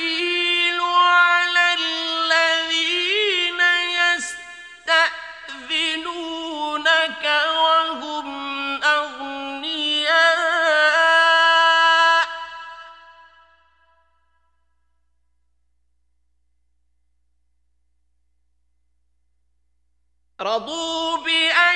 السبيل على الذين يستأذنونك وهم أغنياء رضوا بأن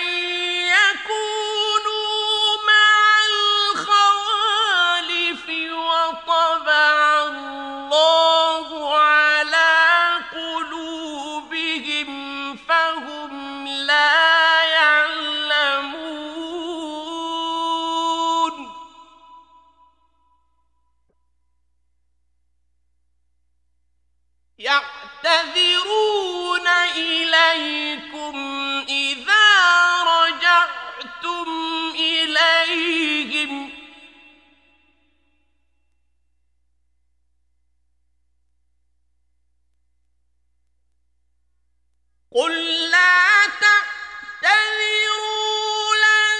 يكونوا مع الخوالف وطبع الله على قلوبهم فهم لا يعلمون يعتذرون إليكم إذا رجعتم إليهم قل لا تعتذروا لن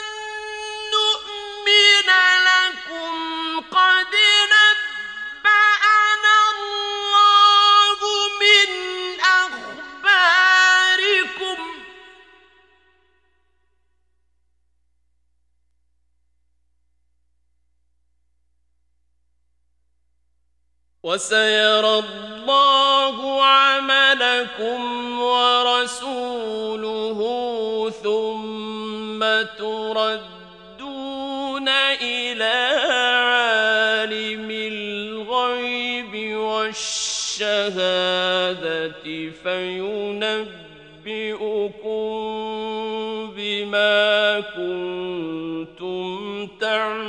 نؤمن لكم قد نبأنا الله من أخباركم وسيرى الله عملكم ورسوله ثم تردون إلى عالم الغيب والشهادة فينبئكم بما كنتم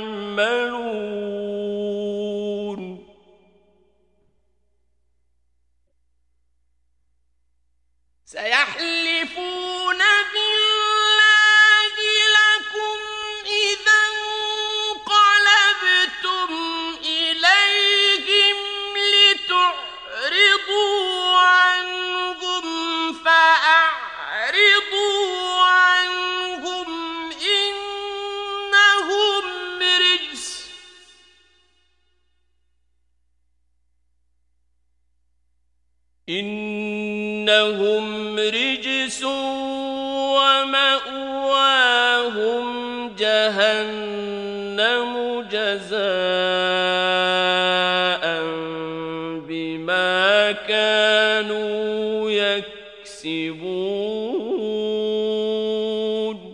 تعملون سيحلفون بالله لكم إذا انقلبتم إليهم لتعرضوا عنهم فأعرضوا عنهم إنهم رجس ومأواهم جهنم جزاء بما كانوا يكسبون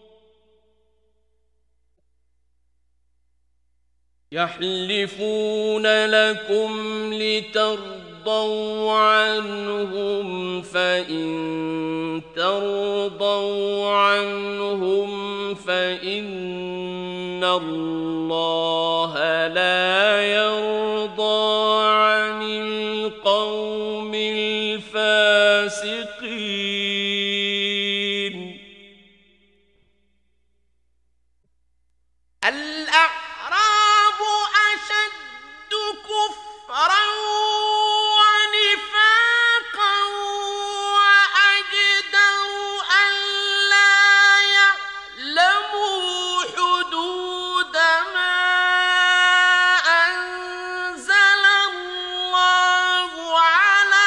يحلفون لكم لترضوا عنهم فإن ترضوا عنهم فإن الله لا يرضى عن القوم الفاسقين الأعراب أشد كفرا ونفاقا وأجدر ألا يعلموا حدود ما أنزل الله على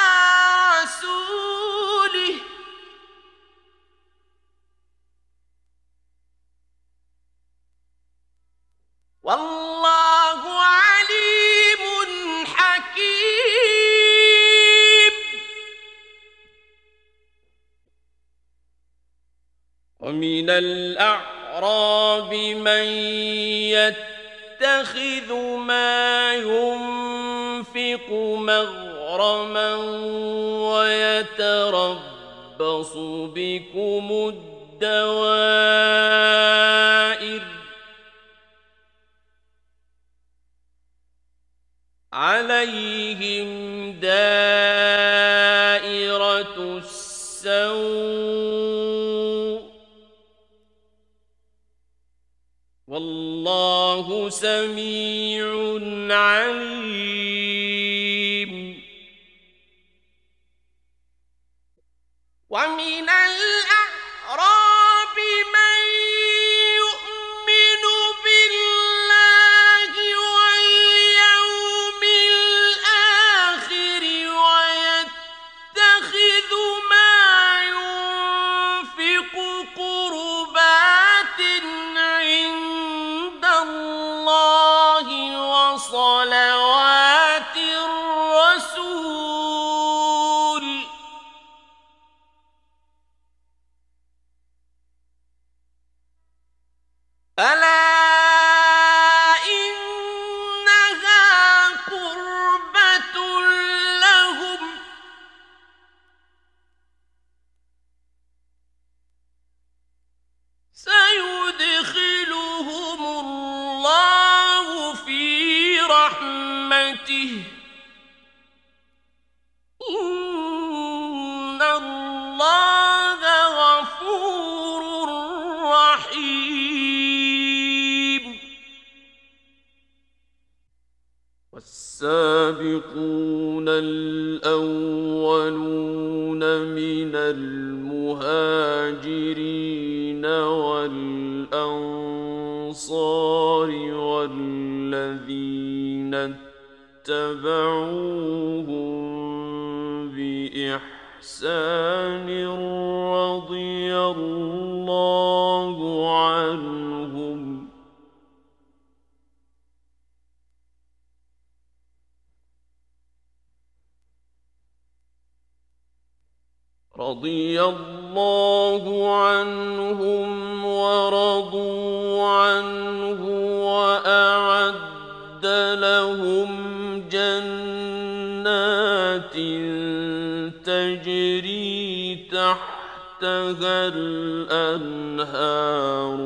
رسوله والله عليم حكيم ومن الأعراب من يتخذ ما ينفق مغرما ويتربص بكم الدوائر عليهم دائرة السوء والله سميع عليم ومن الأعراب من يؤمن بالله واليوم الآخر برحمته إن الله غفور رحيم. والسابقون الأولون من المهاجرين والأنصار والذين اتبعوهم بإحسان رضي الله عنهم ورضوا عنه وأعد لهم جنات تجري تحتها الأنهار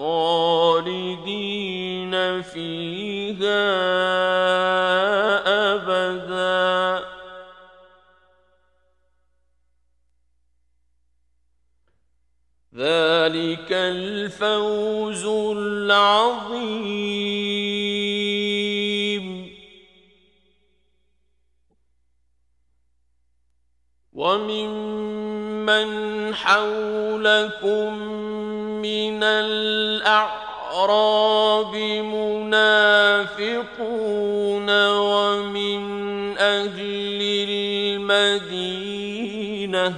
خالدين فيها أبدا ذلك الفوز العظيم. وممن حولكم من الأعراب منافقون ومن أهل المدينة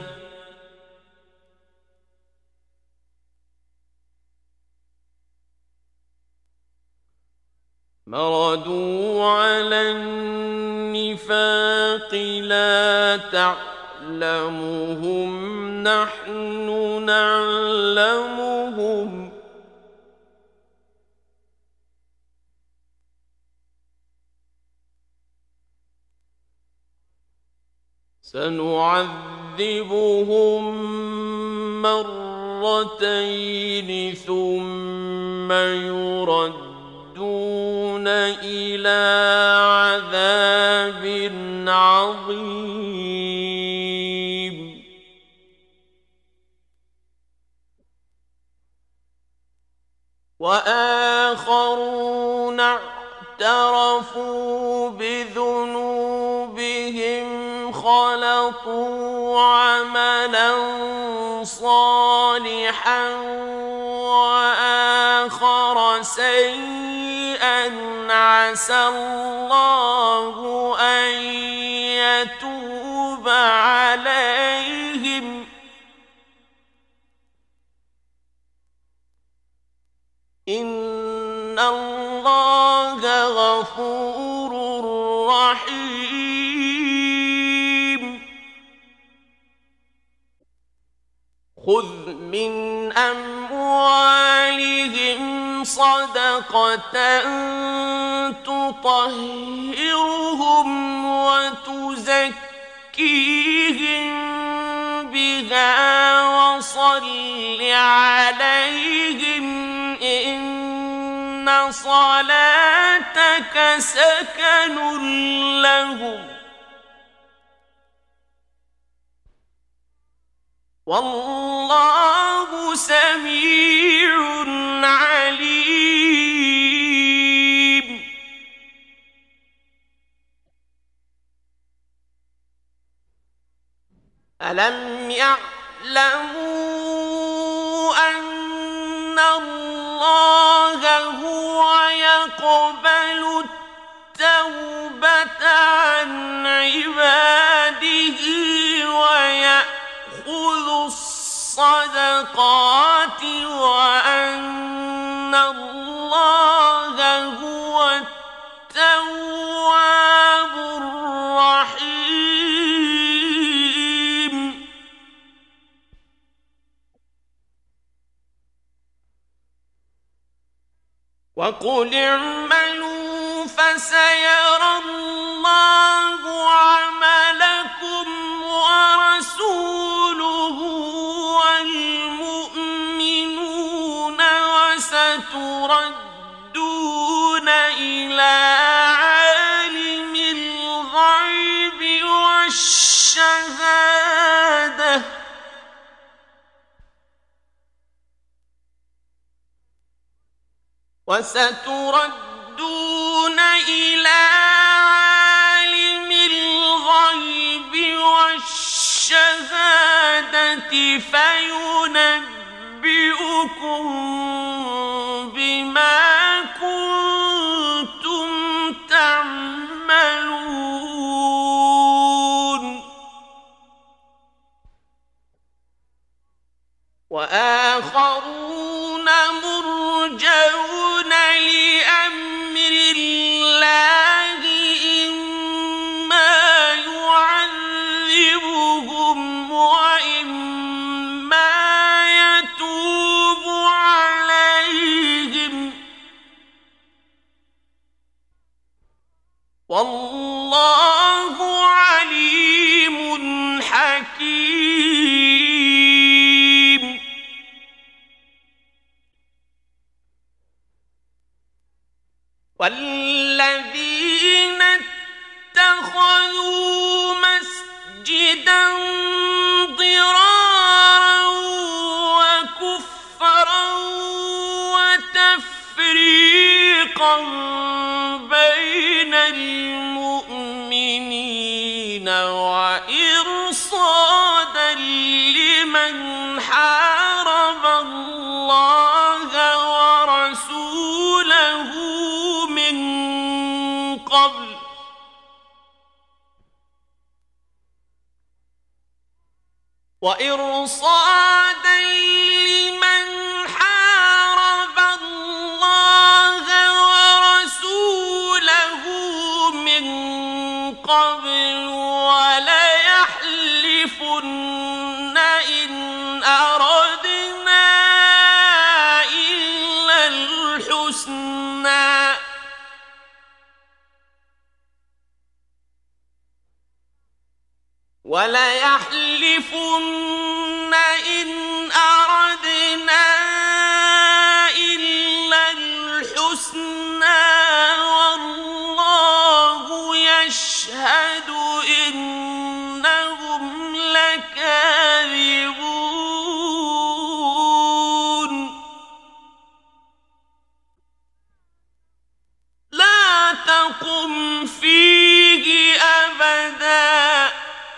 مردوا على النفاق لا تعلمهم نحن نعلمهم سنعذبهم مرتين ثم يردون إلى عذاب عظيم. وآخرون اعترفوا بذنوبهم خلطوا عملا صالحا وآخر سيئا عسى الله أن يتوب عليهم إن الله غفور رحيم. خذ من أموالهم صدقة تطهرهم وتزكيهم بها وصل عليهم إن صلاتك سكن لهم والله سميع عليم. ألم يعلموا أن الله هو يقبل التوبة عن عباده ويأخذ الصدقات وأن الله هو التواب الرحيم. وقل اعملوا فسيرى الله عملكم ورسوله والمؤمنون وستردون إلى عالم وستردون إلى عالم الغيب والشهادة فينبئكم بما كنتم تعملون وآخرون مرجون لأمر الله إما يعذبهم وإما يتوب عليهم والله عليم حكيم. والذين اتخذوا مسجدا ضرارا وكفرا وتفريقا بين المؤمنين وإرصادا لمن حارب الله ورسوله من قبل وليحلفن إن أردنا إلا الحسنى والله يشهد إنهم لكاذبون. لا تقم فيه أبدا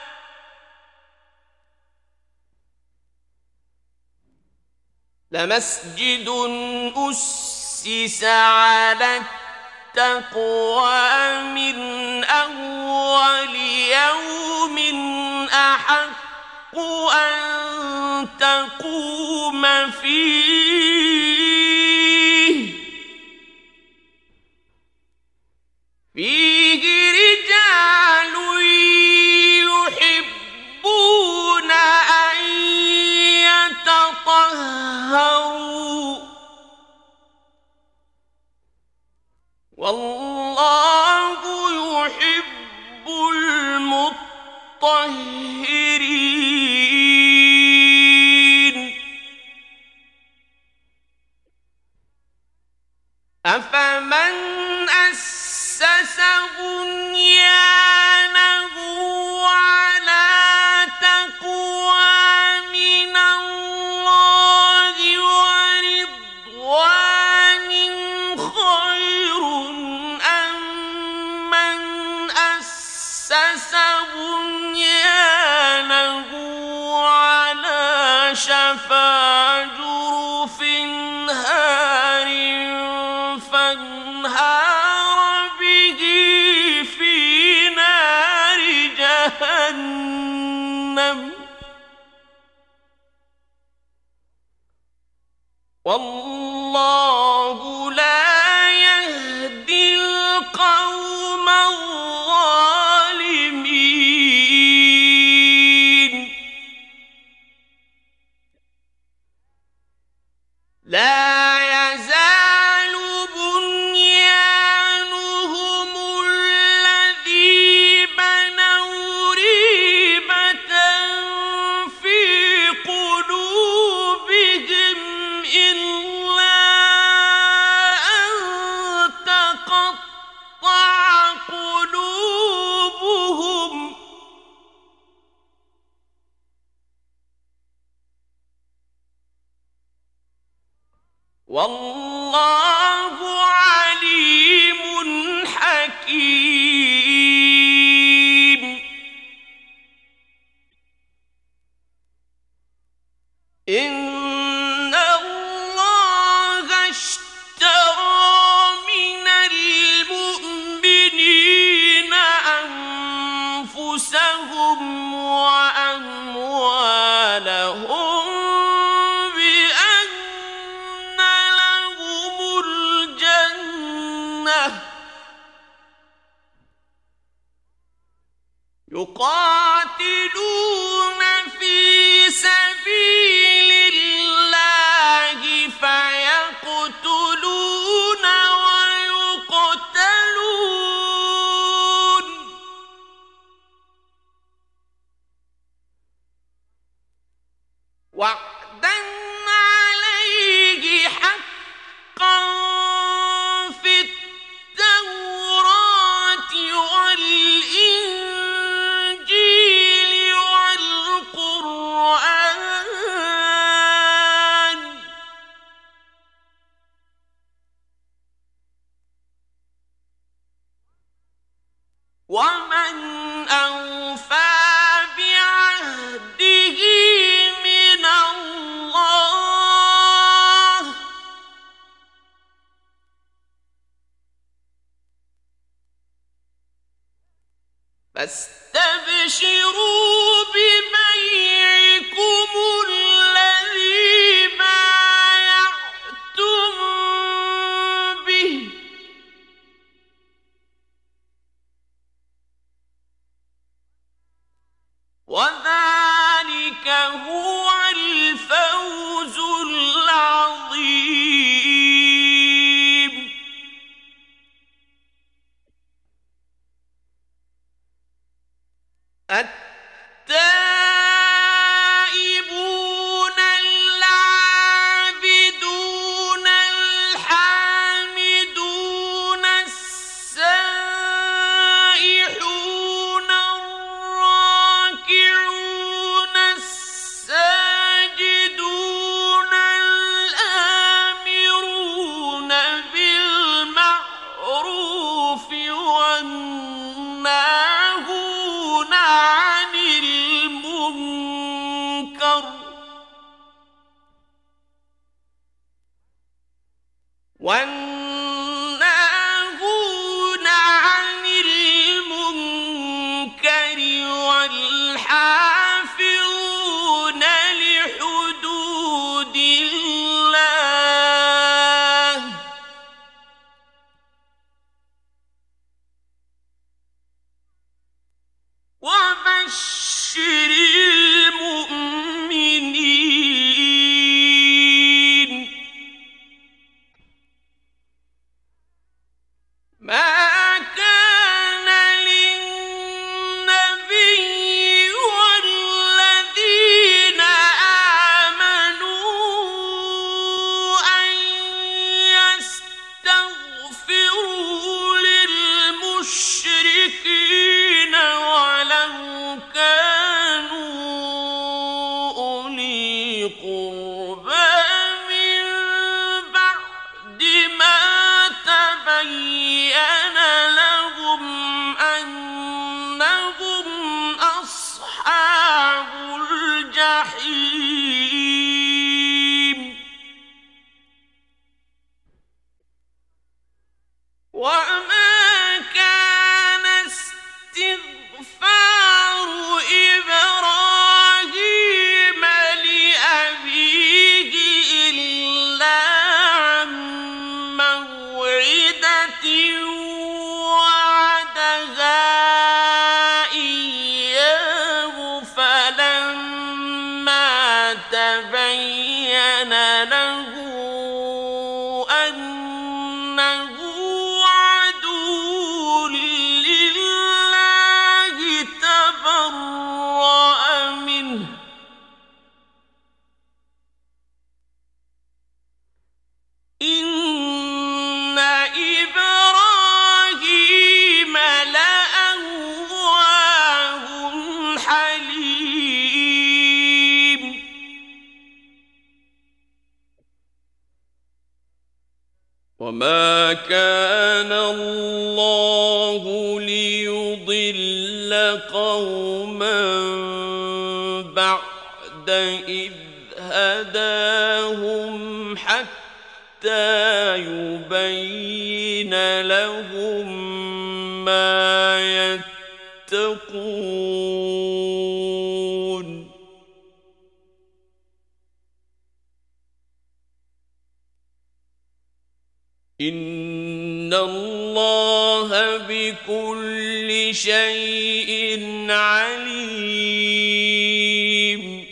لمسجد أسس على التقوى من أول يوم أحق أن تقوم فيه رجال يحبون أن يتطهروا والله يحب المطهرين. أفمن أسس بنيانه على تقوى من الله ورضوان خير أم من أسس بنيانه على شفا جرف هار فانهار به في نار جهنم والله لا يهدي القوم الظالمين. لا يزال بنيانهم الذي بنوا ريبة في قلوبهم إلا أن تقطع قلوبهم والله يقاتلون في سبيل الله فيقتلون ويقتلون وعدا عليه حقا في التوراة والإنجيل والقرآن ومن أوفى بعهده من الله فاستبشروا ببيعكم الذي بايعتم به وذلك هو الفوز العظيم. التائبون العابدون الحامدون السائحون الراكعون الساجدون الآمرون بالمعروف والناهون عن المنكر والحافظون لحدود الله وبشر المؤمنين. ما كان للنبي والذين آمنوا أن يستغفروا للمشركين ولو كانوا أولي قربى من بعد ما تبين لهم أنهم أصحاب الجحيم وما كان استغفار إبراهيم لأبيه إلا عن موعدة وعدها إياه فلما تبين له أنه عدو لله تبرأ منه إن إبراهيم لأواه حليم. وما كان الله ليضل قوما بعد إذ هداهم حتى يبين لهم ما يتقون. إن الله بكل شيء عليم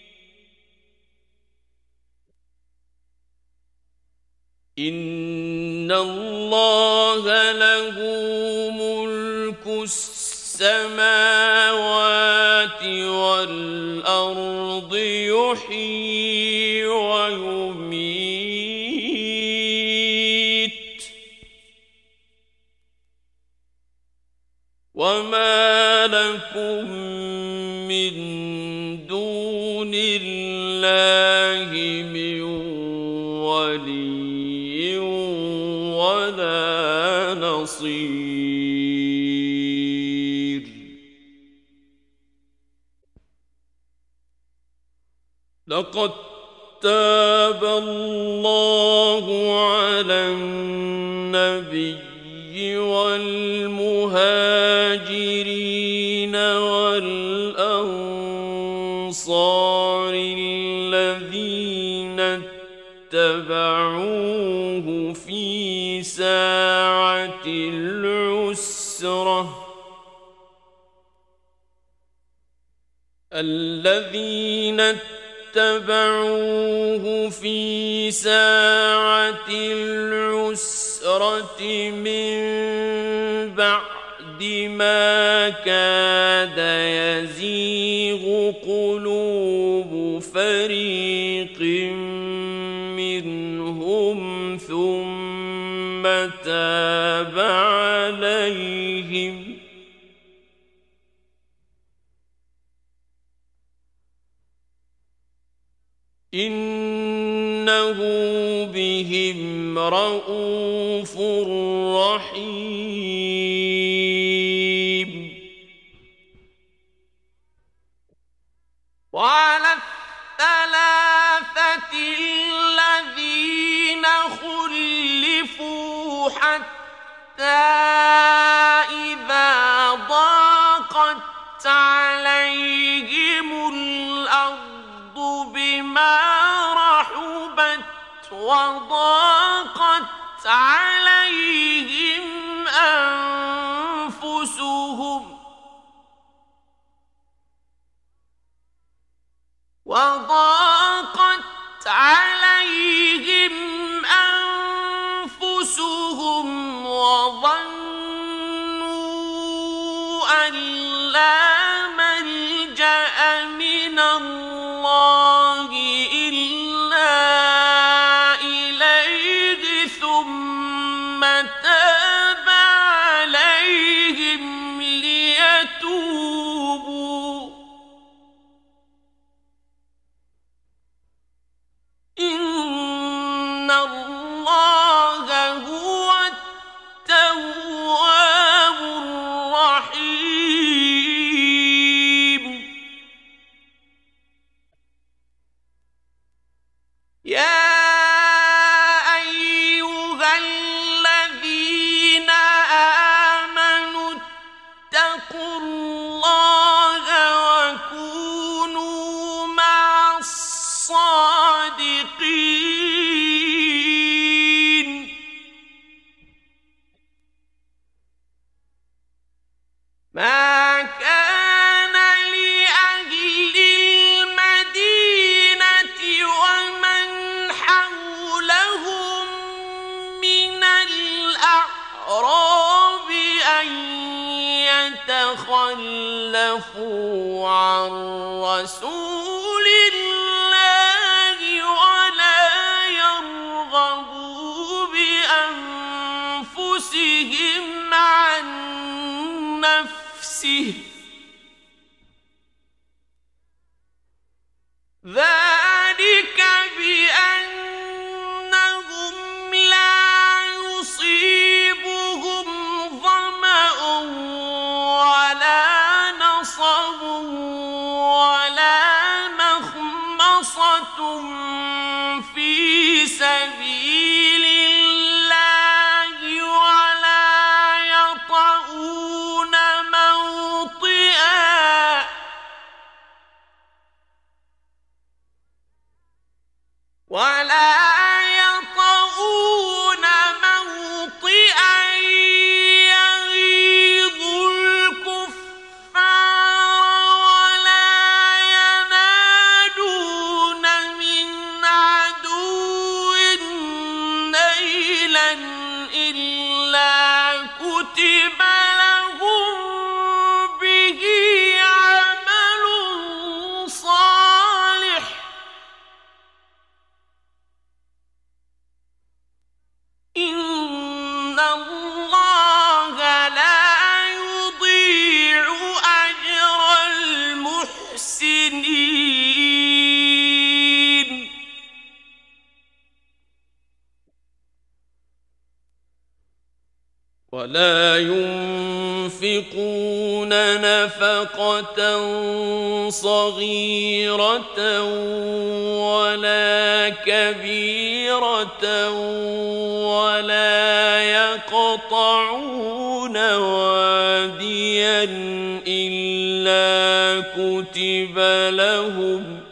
إن الله له ملك السماوات والأرض يحيي ويميت وما لكم من دون الله من ولي ولا نصير لقد تاب الله على النبي والمهاجرين والأنصار الذين اتبعوه في ساعة العسرة في ساعة العسرة من بعد ما كاد يزيغ قلوب فريق منهم ثم تاب عليهم إنه بهم رءوف رحيم وعلى الثلاثة الذين خلفوا حتى إذا ضاقت عليهم الأرض بما رحبت وضاقت عليهم أنفسهم وظنوا أن لا ملجأ من الله إلا إليه ثم تاب عليهم ليتوبوا إن الله هو التواب الرحيم يا أيها الذين آمنوا اتقوا الله وكونوا مع الصادقين ما كان لأهل المدينة ومن حولهم من الأعراب أن يتخلفوا عن رسول الله ولا يرغبوا بأنفسهم عن نفسه ذلك بأنهم لا يصيبهم ظمأ ولا نصب ولا مخمصة في سبيل الله ولا يطؤون موطئا ولا ينفقون نفقة صغيرة ولا كبيرة ولا يقطعون واديا إلا كتب لهم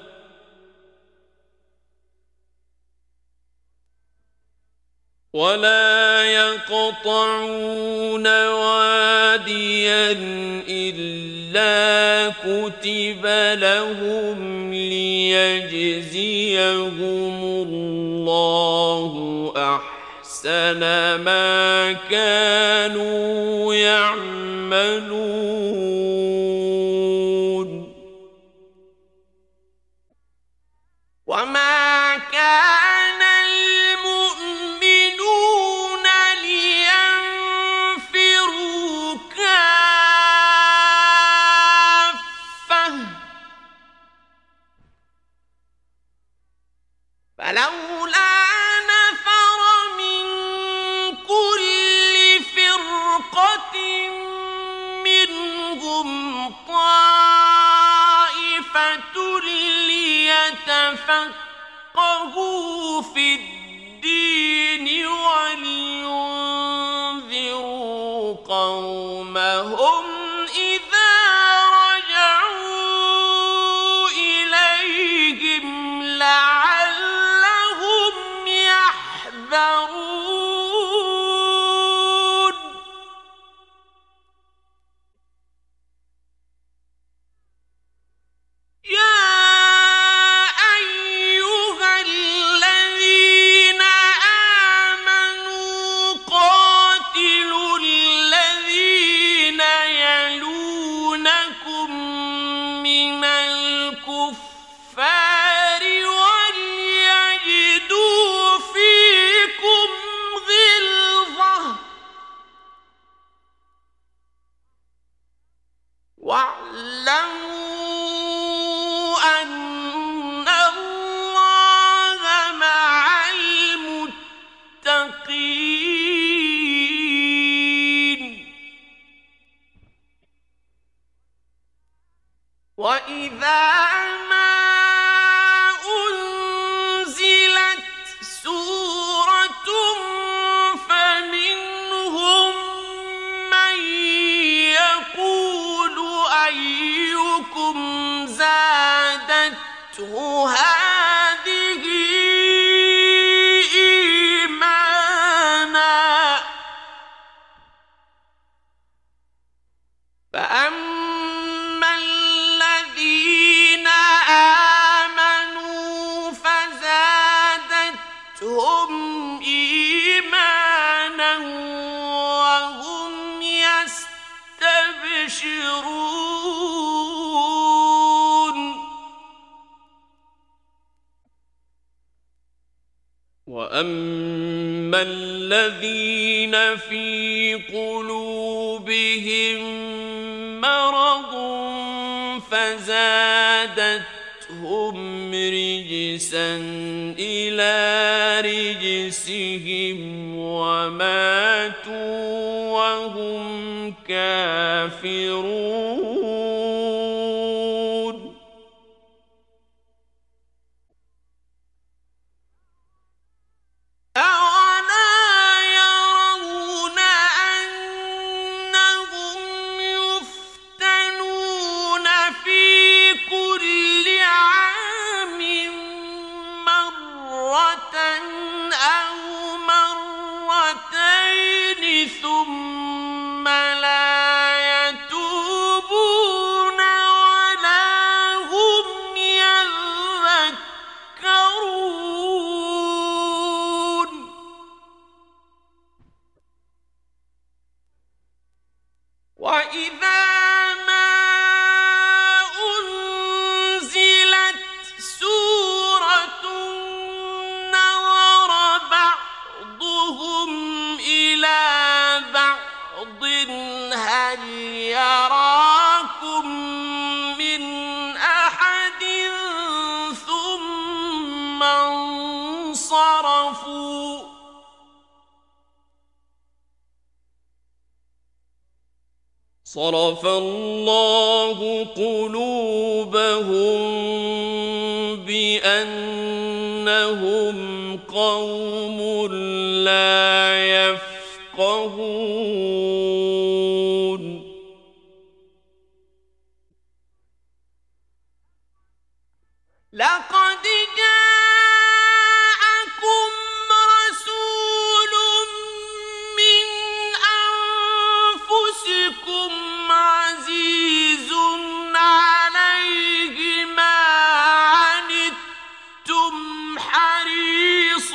ليجزيهم الله أحسن ما كانوا يعملون وما كان المؤمنون لينفروا كافة فلولا نفر من كل فرقة منهم طائفة ليتفقهوا في الدين ولينذروا قومهم إذا رجعوا إليهم لعلهم يحذرون يا أيها الذين آمنوا قاتلوا الذين يلونكم من الكفار وليجدوا فيكم غلظة واعلموا أن الله مع المتقين وإذا ما أنزلت سورة فمنهم من يقول أيكم زادته هذه إيمانا فأما الذين آمنوا فزادتهم إيمانا وهم يستبشرون وأما الذين في قلوبهم مرض فزادتهم رجسا إلى رجسهم وماتوا وهم كافرون أولا يرون أنهم يفتنون في كل عام مرة أو مرتين ثم لا يتوبون ولا هم يذكرون وإذا ما أنزلت سورة نظر بعضهم إلى بعض هل يراكم من أحد ثم انصرفوا صرف الله قلوبهم بأنهم قوم لا يفقهون لقد جاءكم رسول من أنفسكم عزيز عليه ما عنتم حريص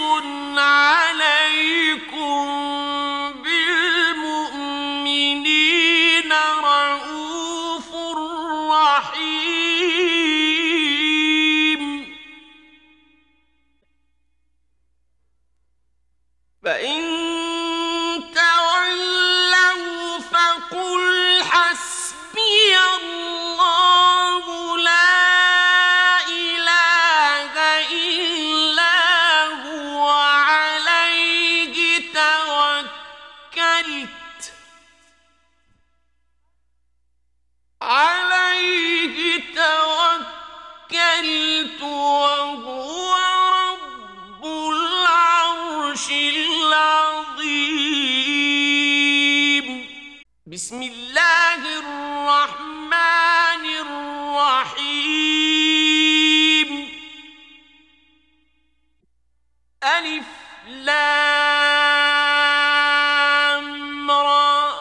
عليكم بالمؤمنين رؤوف رحيم فإن تولوا فقل حسبي الله لا إله إلا هو عليه توكلت وهو رب العرش العظيم بسم الله الرحمن الرحيم ألف لام را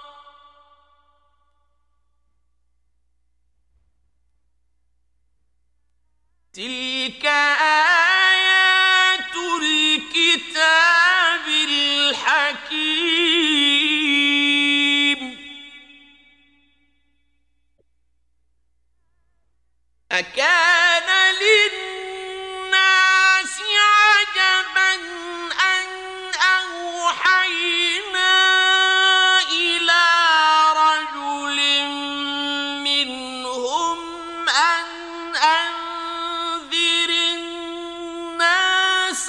تلك آيات الكتاب الحكيم أكان للناس عجبا أن أوحينا إلى رجل منهم أن أنذر الناس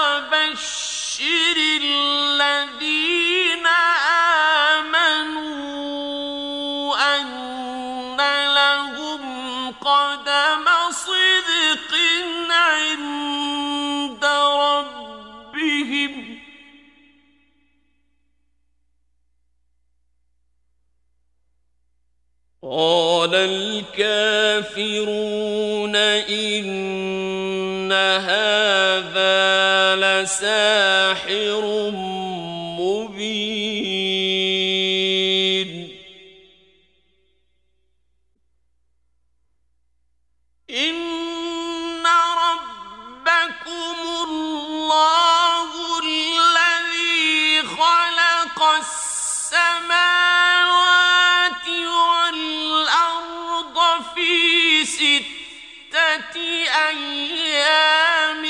وبشر الذين آمنوا أن لهم قدم صدق عند ربهم قال الكافرون إن هذا لساحر مبين إن ربكم الله الذي خلق السماوات والأرض في 6 أيام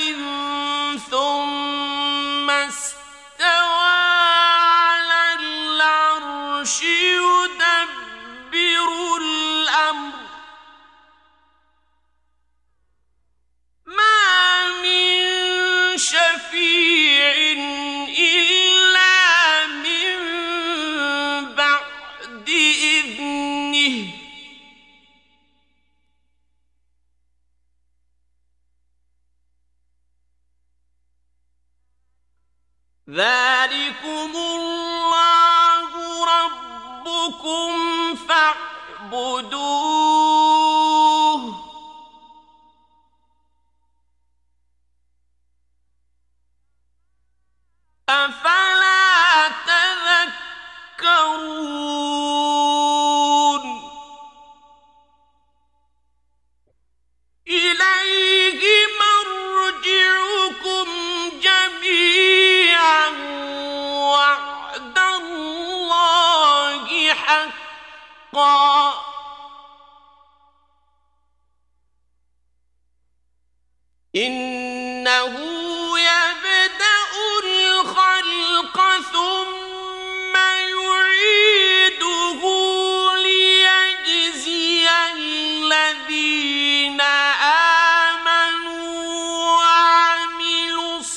ثم استوى على العرش يدبر الأمر ما من شفيع إلا من بعد إذنه ذلكم الله ربكم فاعبدوه أفلا تذكرون إليه مرجعكم جميعا وعد الله حقا إنه يبدأ الخلق ثم يعيده ليجزي الذين آمنوا وعملوا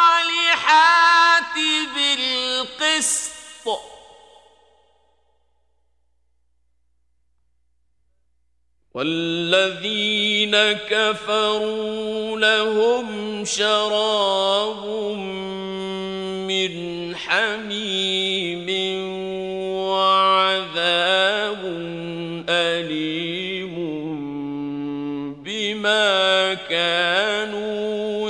الصالحات بالقسط والذين كفروا لهم شراب من حميم وعذاب أليم بما كانوا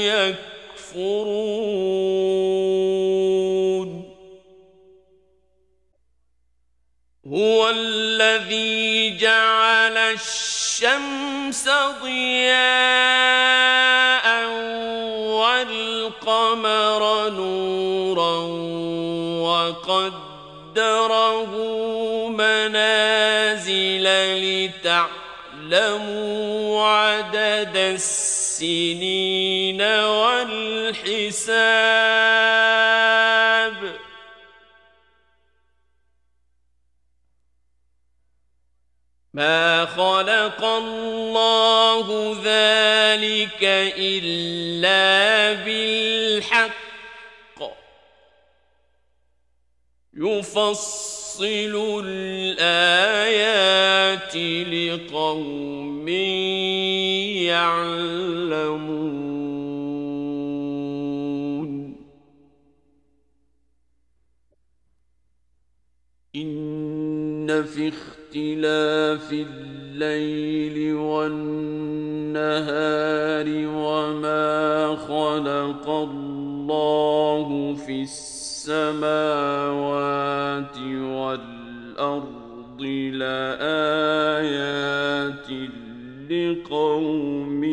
يكفرون هو الذي جعل الشمس ضياء والقمر نورا وقدره منازل لتعلموا عدد السنين والحساب ما خلق الله ذلك إلا بالحق يفصل الآيات لقوم يعلمون إن في اختلاف الليل والنهار وما خلق الله في السماوات والأرض لآيات لقوم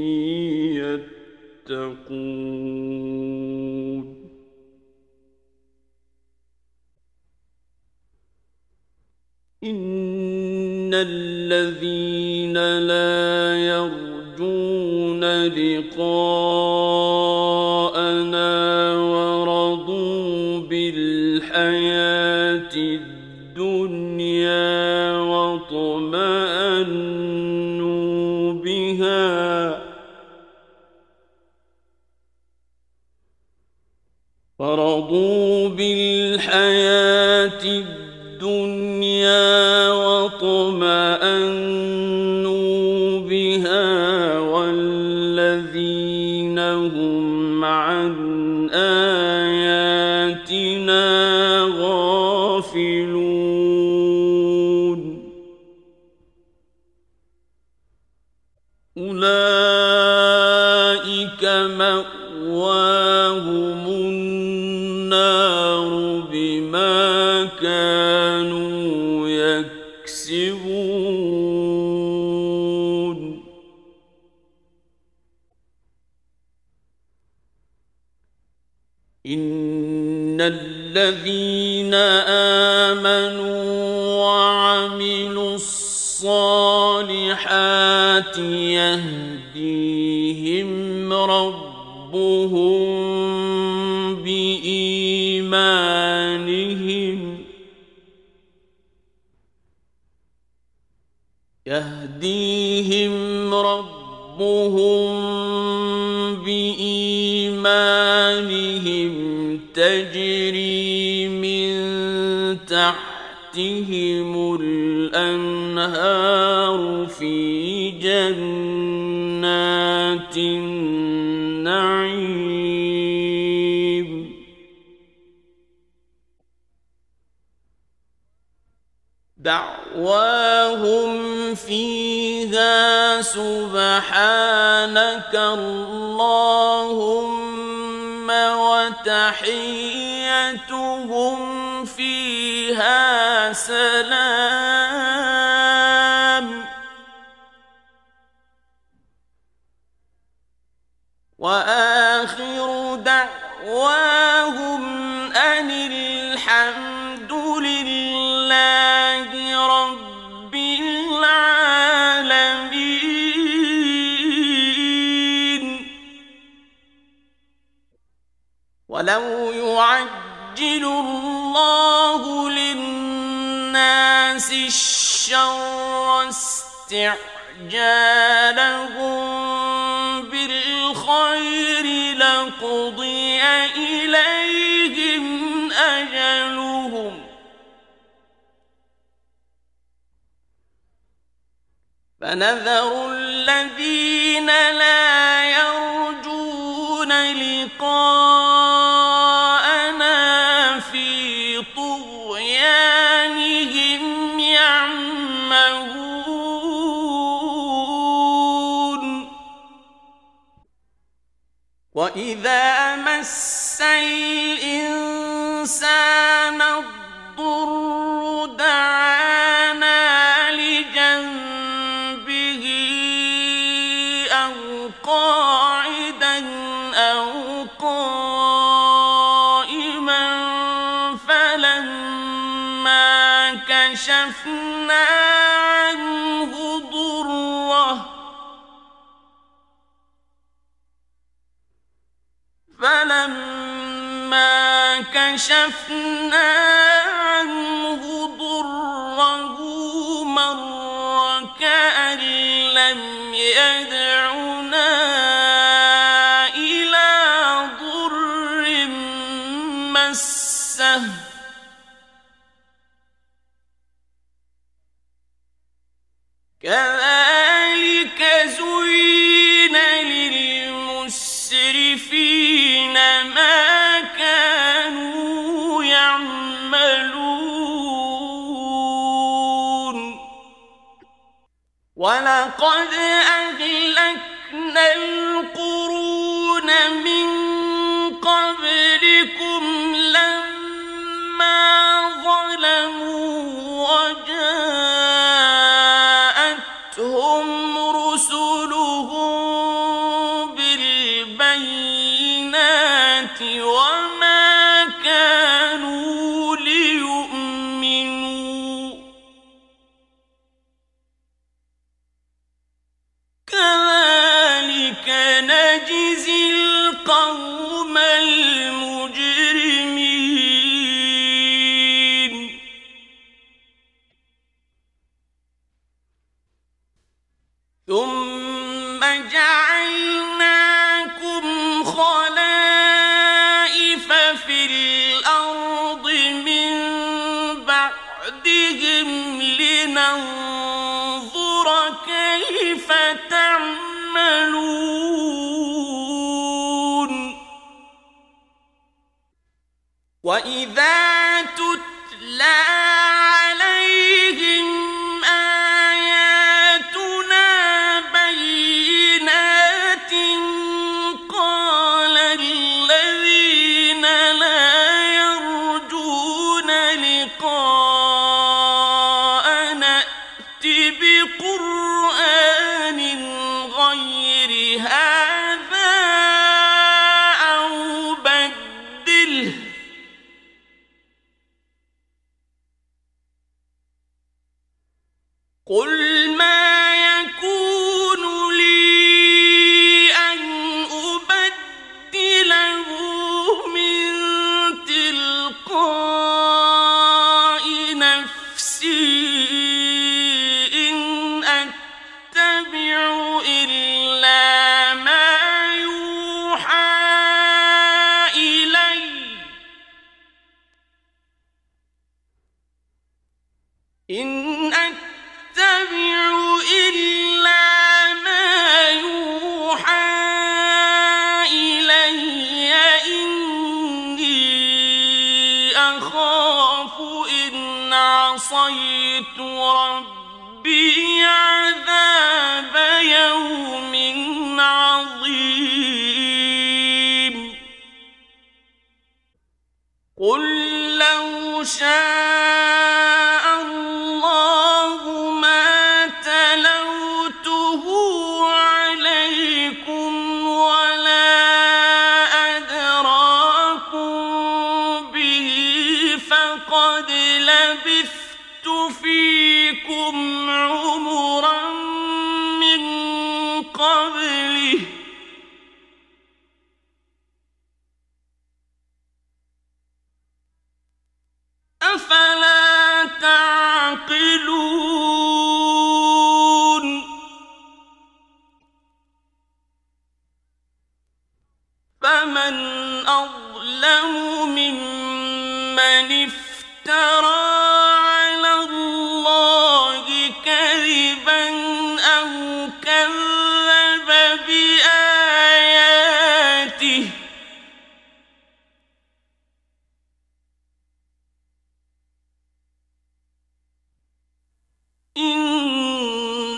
يتقون إن الذين لا يرجون لقاءنا ورضوا بالحياة الدنيا واطمأنوا بها واطمأنوا بها والذين هم عن آياتنا غافلون أولئك مأواهم النار بما كانوا يكسبون إن الذين آمنوا وعملوا الصالحات يهديهم ربهم بإيمانهم تجري من تحتهم الأنهار في جنات النعيم دعواهم فيها سبحانك اللهم وتحيتهم فيها سلام وآخر دعواهم أن الحمد لله رب العالمين ولو يعجل الله للناس الشر استعجالهم بالخير لقضي إليهم أجلهم فنذر الذين لا يرجون لقاءنا في طغيانهم يعمهون وإذا مس الإنسان الضر دعانا لجنبه أو قاعدا أو قائما فلما كشفنا عنه ضره مر كأن لم يدعنا إلى ضر مسه كذلك زين للمسرفين ما كانوا يعملون ولقد أهلكنا القرون من قبلكم لما ظلموا وجاءتهم رسلهم بالبينات وما كانوا ليؤمنوا كذلك نجزي القوم المجرمين ثم جعلناكم خلائف في الأرض من بعدهم لننظر كيف تعملون وإذا تتلى عليهم آياتنا بينات قال الذين لا يرجون لقاءنا ائت بقرآن غير هذا أو بدله قل ما يكون لي أن أبدله من تلقاء نفسي إن أتبع إلا ما يوحى إلي إن أتبع إلا ما يوحى إلي إني أخاف إن عصيت ربي عذاب يوم عظيم قل لو شاء الله ما تلوته عليكم ولا أدراكم به فقد لبثت فيكم عمرا من قبله أفلا تعقلون فمن أظلم ممن افترى على الله كذبا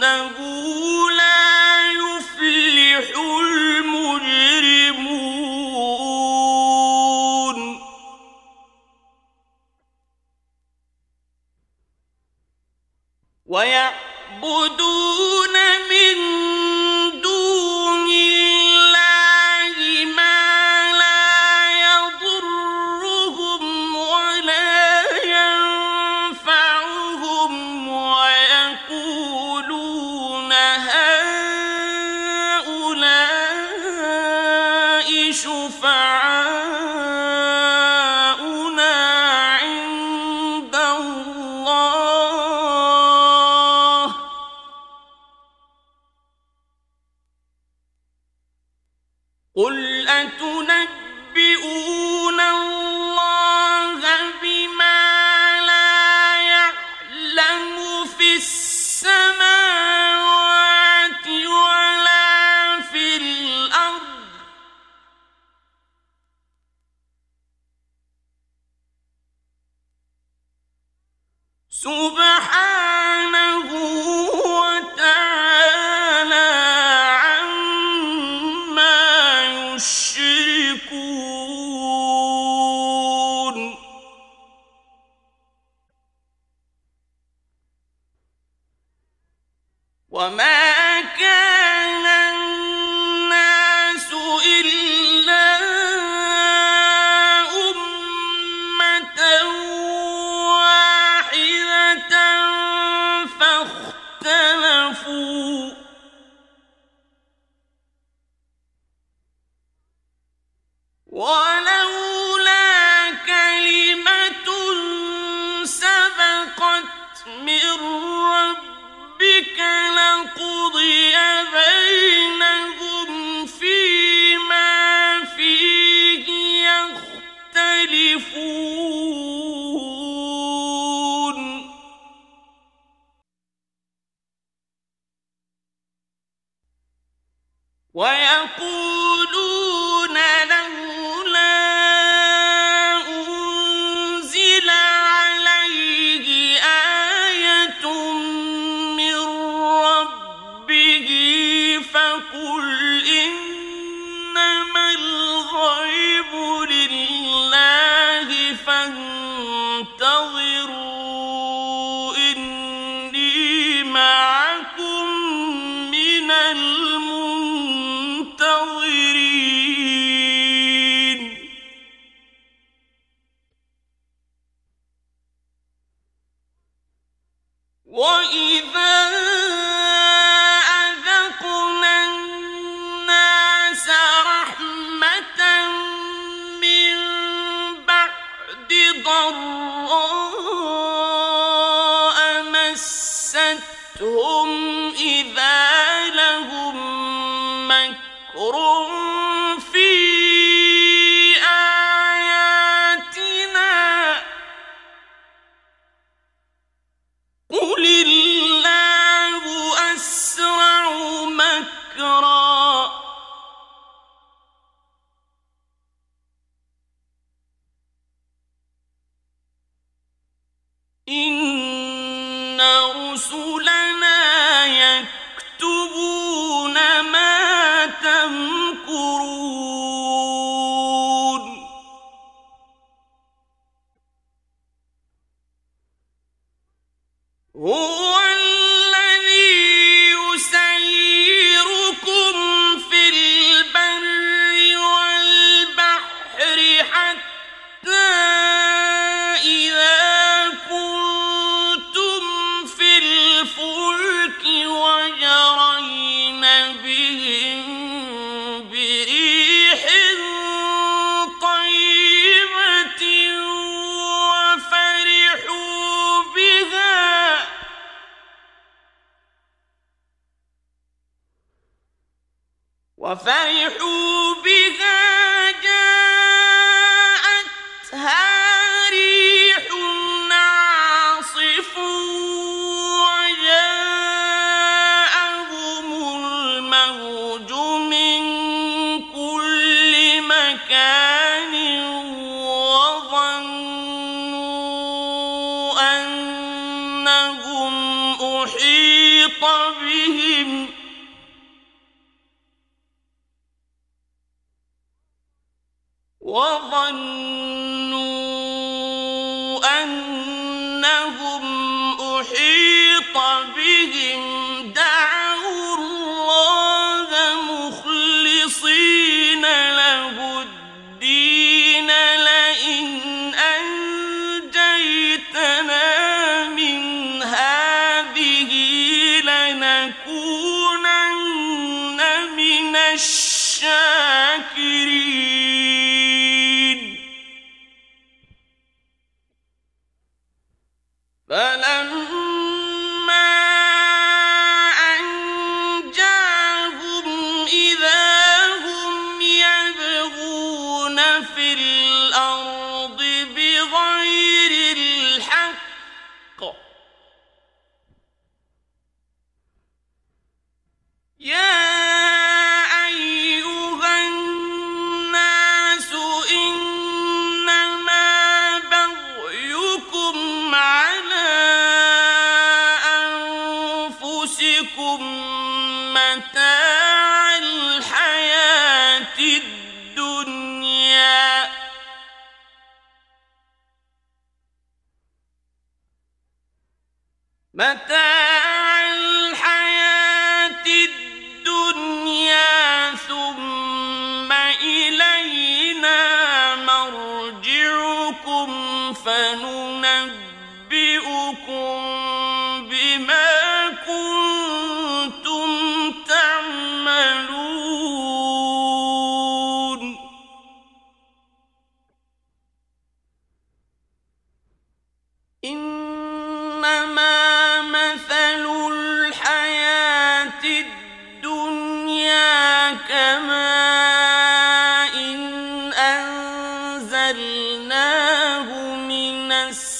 لا يفلح المجرمون ويعبدون من دون الله ما لا يضرهم ولا ينفعهم ويقولون هؤلاء شفعاؤنا عند الله قل أتنبئون الله بما لا يعلم في السماوات ولا في الأرض سبحانه وتعالى عما يشركون وما كان الناس إلا أمة واحدة فاختلفوا ولولا كلمة سبقت من ربك لقضي بينهم فيما فيه يختلفون ويقولون لولا أنزل عليه آية من ربه فقل إنما الغيب لله فانتظروا إني معكم من المنتظرين وإذا أذقنا الناس رحمة من بعد ضراء مستهم إذا لهم مكر في آياتنا قل الله أسرع مكرا إن رسلنا يكتبون ما تمكرون هو الذي يسيركم في البر والبحر حتى إذا كنتم في الفلك وجرين بهم بريح طيبة وفرحوا بها جاءتها ريح عاصف وجاءهم الموج من كل مكان وظنوا أنهم أحيط بهم وظنوا أنهم أحيط بهم دعوا الله مخلصين له الدين لئن أنجيتنا من هذه لنكونن من الشاكرين فلما أنجاهم إذا هم يبغون في الأرض بغير الحق يا أيها الناس إنما بغيكم على أنفسكم متاع الحياة الدنيا ثم إلينا مرجعكم فننبئكم بما كنتم تعملون إنما مثل الحياة الدنيا كماء أنزلناه من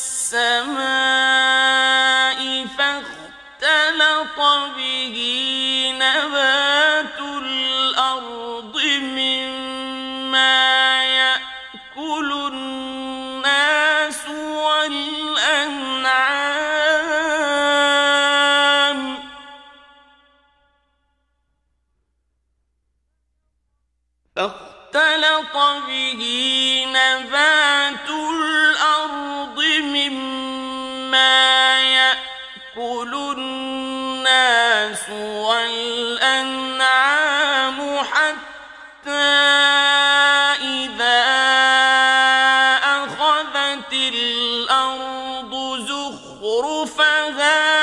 السماء فاختلط به نبات الأرض مما يأكل الناس والأنعام فاختلط به نبات الأرض مما يأكل الناس والأنعام حتى إذا أخذت الأرض زخرفها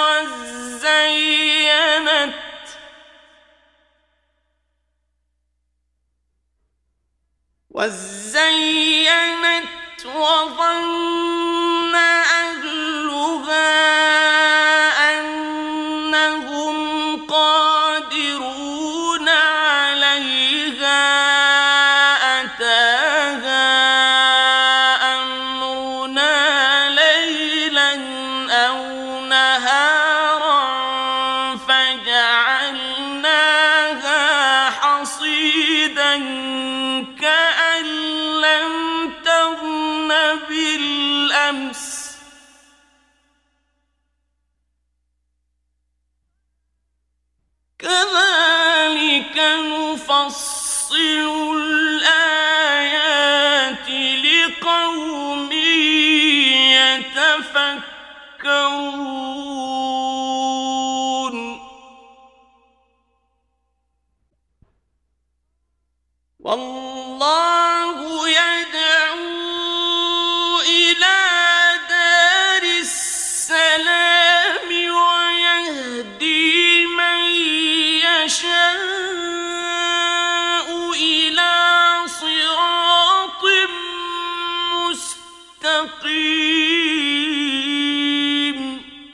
وزينت وظن أهلها أنهم قادرون عليها أتاها أمرنا ليلا أو نهارا فجعلناها حصيدا كأن لم تغن بالأمس كذلك نفصل الآيات لقوم يتفكرون والله يدعو إلى دار السلام ويهدي من يشاء إلى صراط مستقيم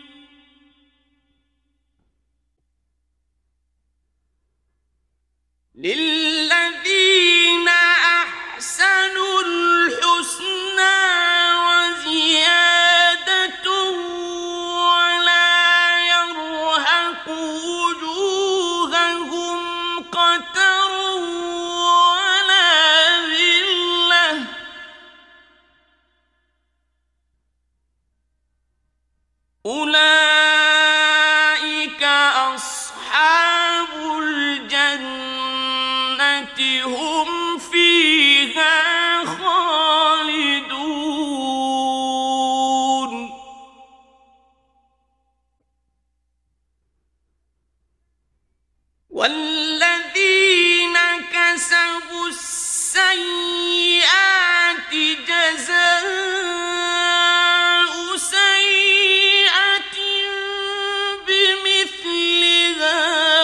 هم فيها خالدون والذين كسبوا السيئات جزاء سيئة بمثلها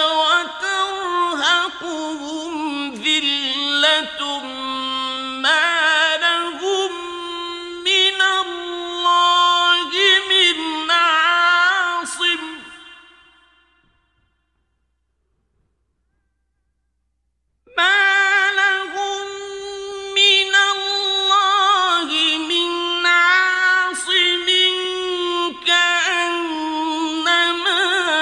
وترهقهم ذلة ما لهم من الله من عاصم كأنما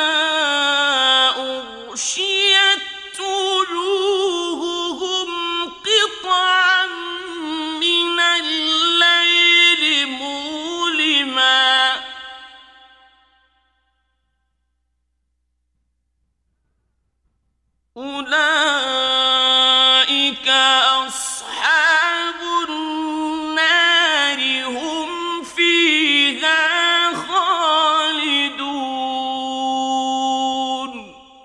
أغشيت وجوههم قطعا من الليل مظلما أولئك أصحاب النار هم فيها خالدون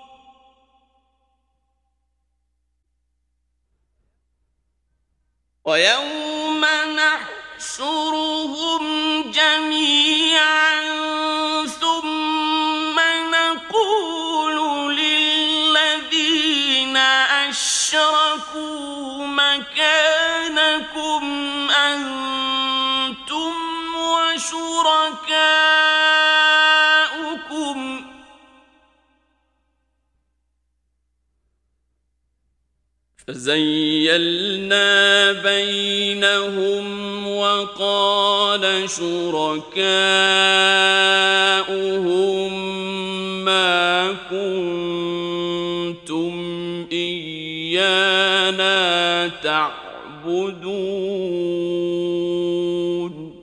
ويوم نحشرهم جميعا ثم نقول للذين أشركوا مكانكم أنتم وشركاؤكم فزيلنا بينهم وقال شركاؤهم ما كنتم إيانا تعبدون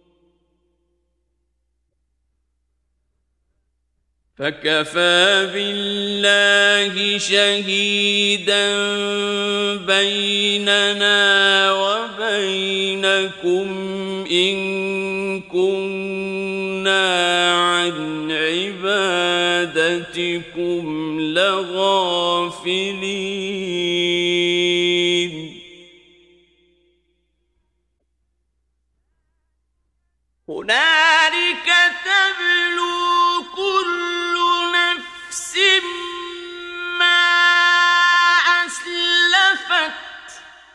فكفى بالله شهيدا بيننا وبينكم إن كنا عن عبادتكم لغافلين هنالك تبلو كل نفس ما أسلفت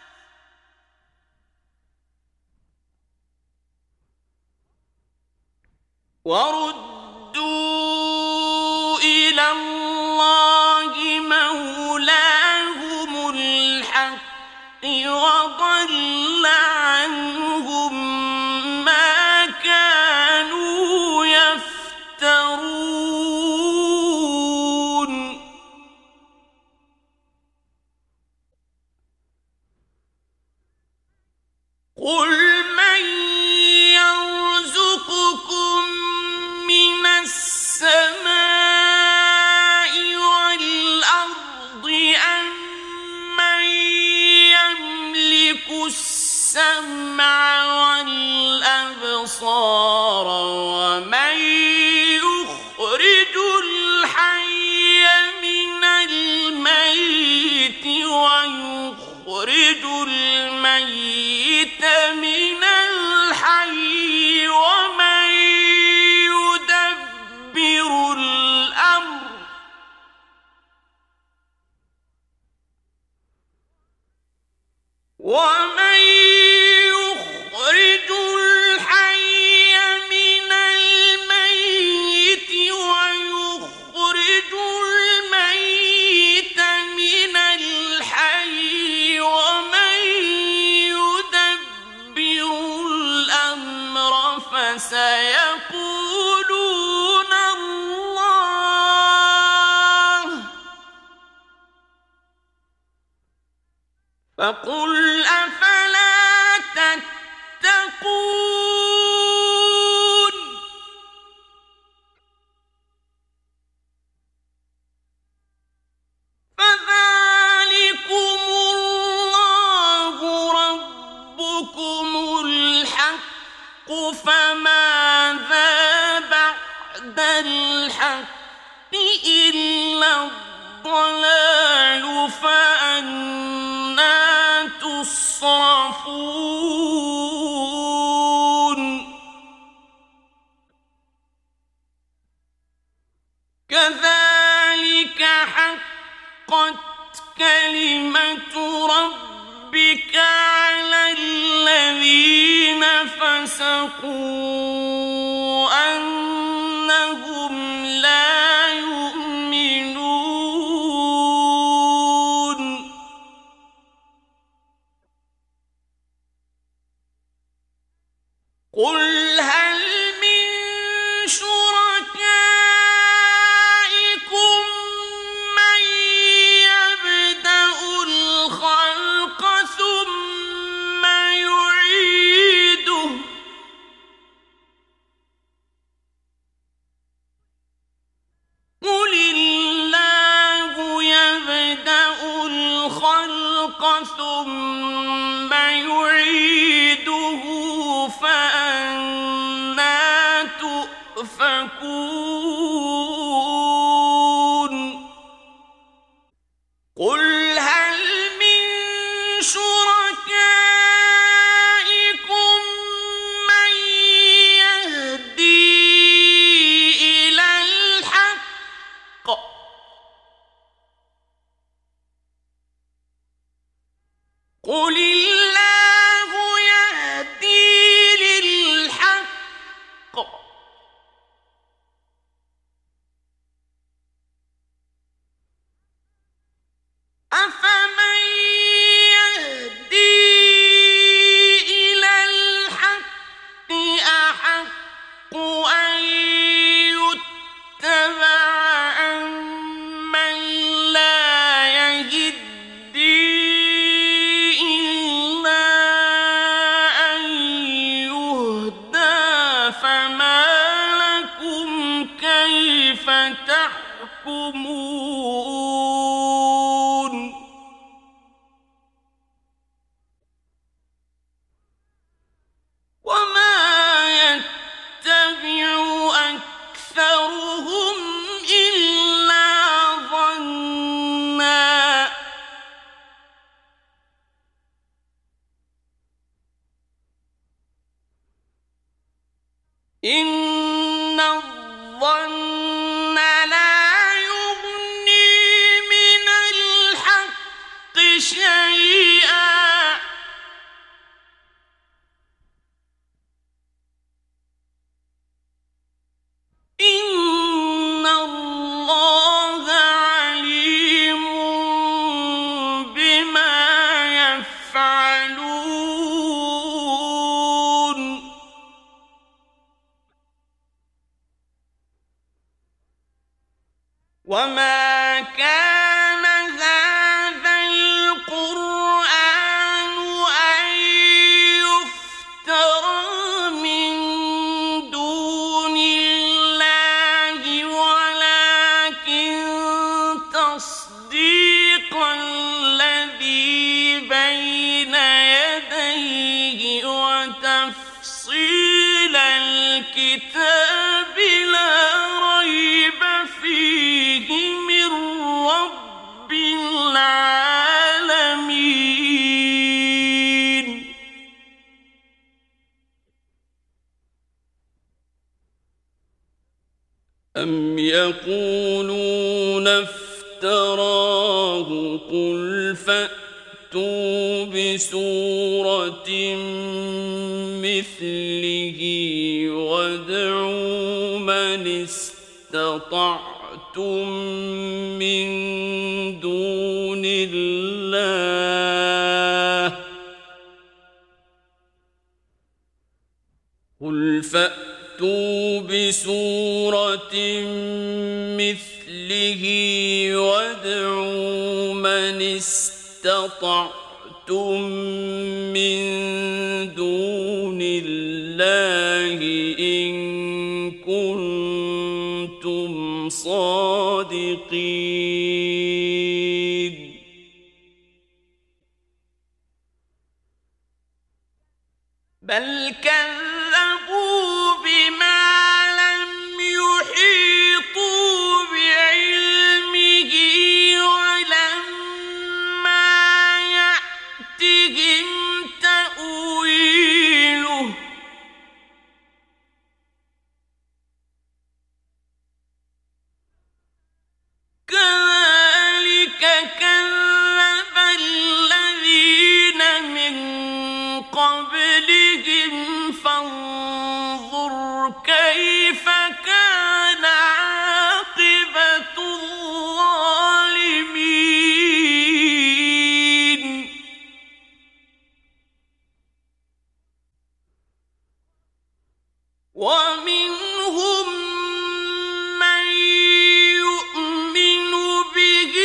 وردوا إلى الله مولاهم الحق وضل عنهم ما كانوا يفترون قل من يرزقكم من السماء والأرض أم من يملك السمع والأبصار ومن يخرج الحي من الميت ويخرج الميت من الحي ومن يدبر الأمر ومن يخرج الحي من الميت ويخرج الميت من الحي ومن يدبر الأمر فسيقولون الله فقل أفلا تتقون فذلكم بعد الحق إلا الضلال فأنى تصرفون كذلك حقت كلمة ربك على الذين فسقوا أنهم لا يؤمنون قل هل من شركائكم من يبدأ الخلق ثم يعيده قل الله يبدأ الخلق ثم يعيده فأنى تؤفكون قل هل من شركائكم من يهدي إلى الحق قل الله يهدي للحق أفمن يهدي إلى الحق أحق أن يتبع أمن لا يهدي إلا أن يهدى فما لكم كيف تحكمون وما يتبع أكثرهم إلا ظنًّا إن الظن لا يغني من الحق شيئا إن الله عليم بما يفعلون وما كان هذا القرآن أن يفترى من دون الله ولكن تصديق الذي بين يديه وتفصيل الكتاب لا ريب فيه من رب العالمين أم يقولون افتراه قل فأتوا بسورة مثله وادعوا من استطعتم من دون الله قل فأتوا بسورة مثله وادعوا من استطعتم من دون الله إن كنتم صادقين بل كذبوا بما لم يحيطوا كيف كان عاقبة الظالمين ومنهم من يؤمن به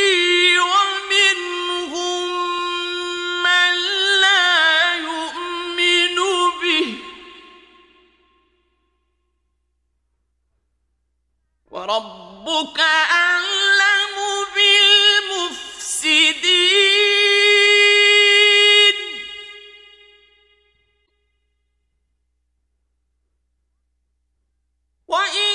ومنهم من لا يؤمن به وربك أعلم بالمفسدين وإن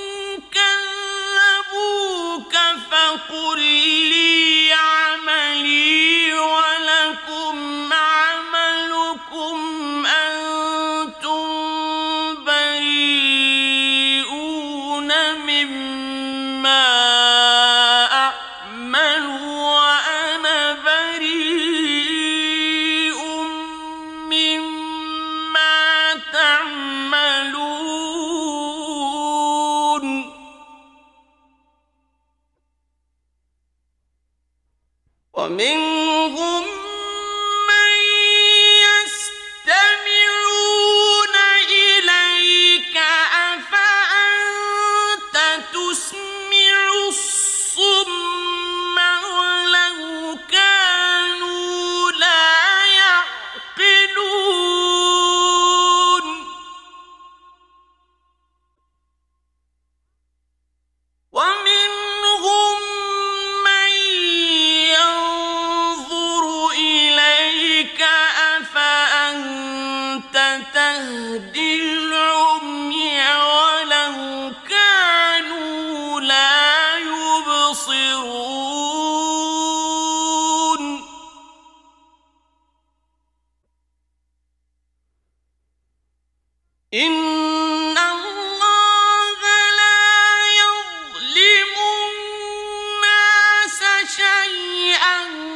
كذبوك فقل لي عملي ولكم عملكم أنتم بريئون مما أعمل وأنا بريء مما تعملون ومنهم من يستمعون إليك أفأنت تسمع الصم ولو كانوا لا يعقلون ومنهم من ينظر إليك أفأنت تهدي العمي ولو كانوا لا يبصرون إن الله لا يظلم الناس شيئا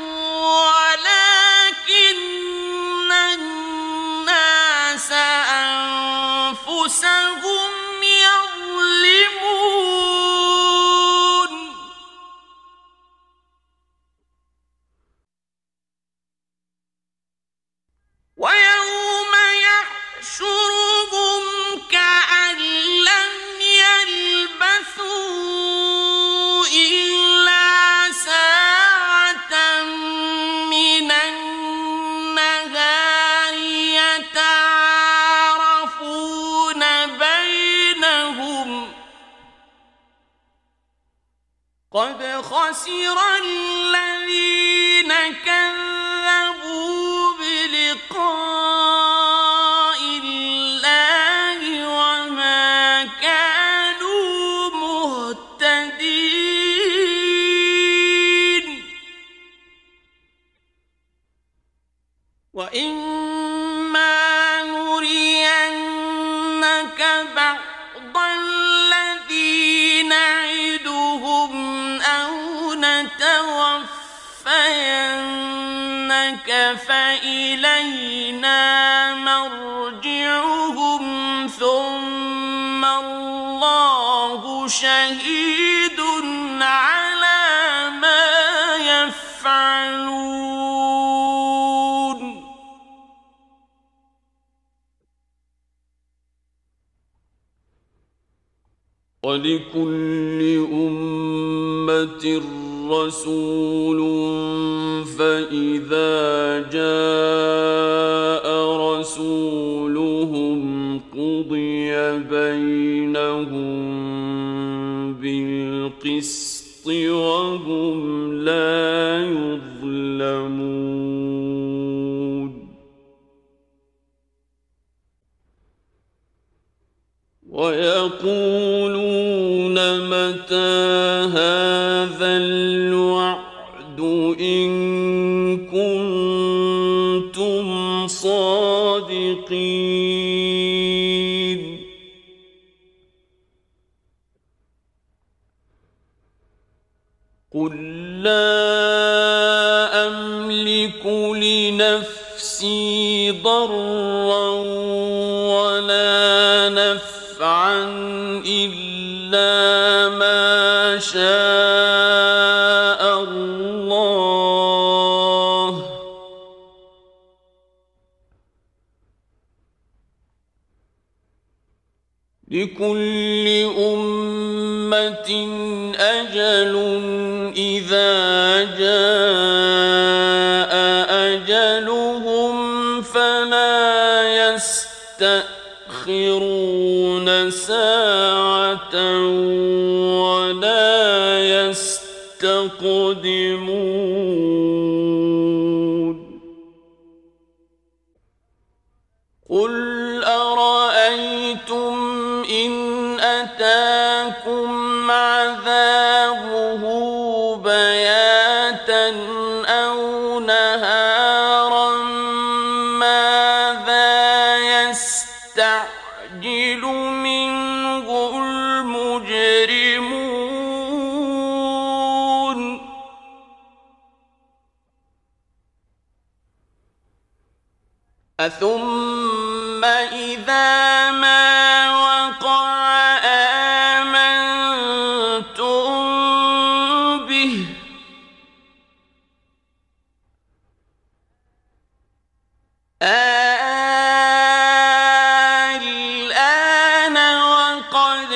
ولكن الناس أنفسهم يظلمون ويوم يحشرهم كأن لم يلبثوا إلا ساعة من النهار يتعارفون بينهم قد خسر الذين كذبوا بلقاء الله وما كانوا مهتدين وإما نرينك بعض الذي نعدهم أو نتوفينك فإلينا مرجعهم ثم الله شهيد على ما يفعلون ولكل أمة رسول فإذا جاء رسولهم قضي بينهم بالقسط وهم لا يظلمون ويقولون متى هذا الوعد إن كنتم صادقين قل لا أملك لنفسي ضرا ولا نفعا طوعا إلا ما شاء الله لكل أمة أجل إذا جاء أجلهم فلا يستأخرون ساعة ولا يستقدمون قل أرأيتم إن أتاكم عذابه بياتا أو نهارا ماذا يستعجل منه المجرمون أثم إذا ما وقع آمنتم به الآن وقد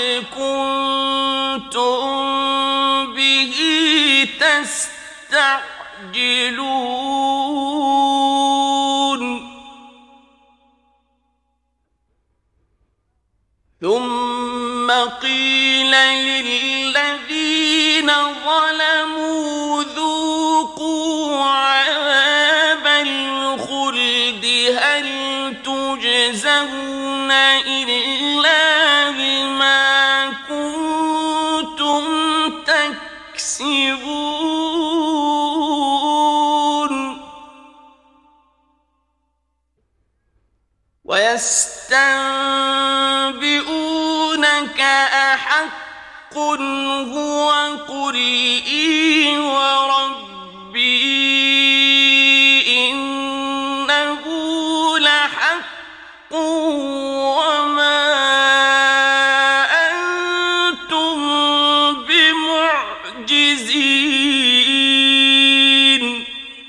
كنتم به تستعجلون ثم قيل للذين ظلموا ذوقوا عذاب الخلد هل تجزون إلا بما كنتم تكسبون ويستنبئونك أحق هو قل إي وربي إنه لحق وما أنتم بمعجزين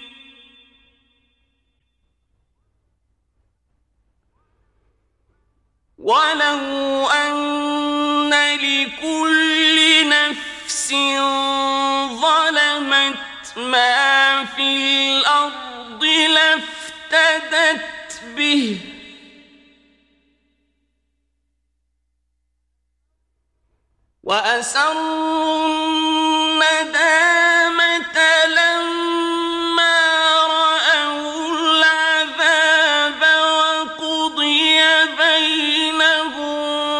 ولو أن لكل نفس ظلمت ما في الأرض لافتدت به وأسروا الندامة لما رأوا العذاب وقضي بينهم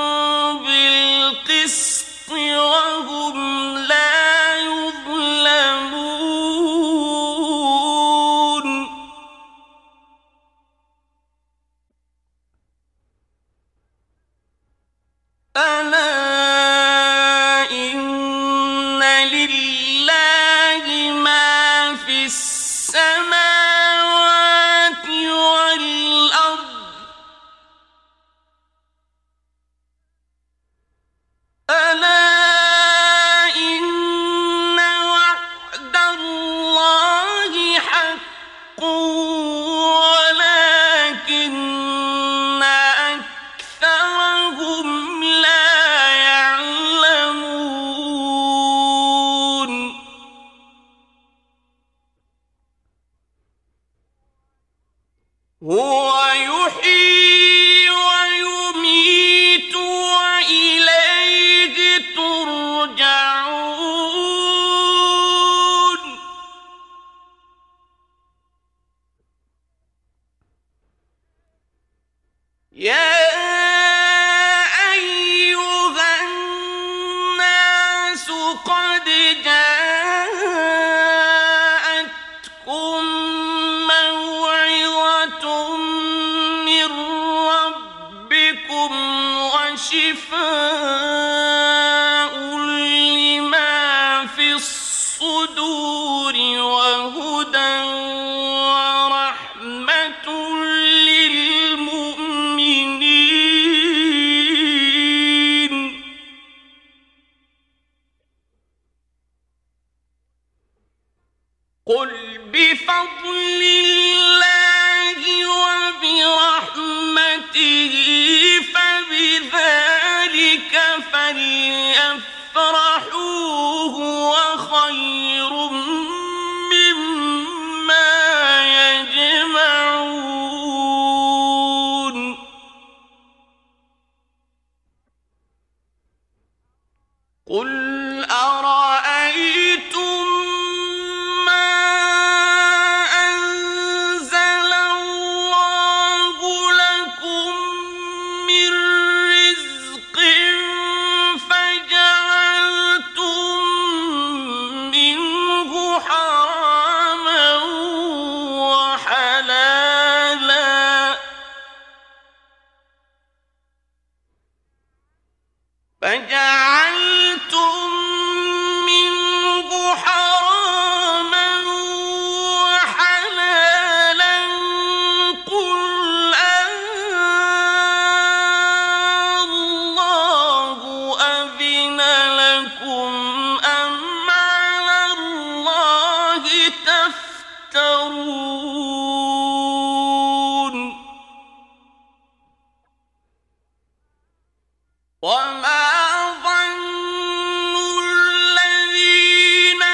بالقسط وهم لا يظلمون ألا إن لله ما في السماوات والأرض ألا إن وعد الله حق ولكن أكثرهم لا يعلمون هو يحيي ويميت وإليه ترجعون يا أيها الناس قد جاءتكم موعظة من ربكم وشفاء لما في الصدور وهدى ورحمة للمؤمنين بفضل الله وبرحمته فبذلك فليفرحوا هو خير مما يجمعون قل أرأيتم ما أنزل الله لكم من رزق فجعلتم منه حراما وحلالا قل الله أذن لكم أم على الله تفترون وما ظن الذين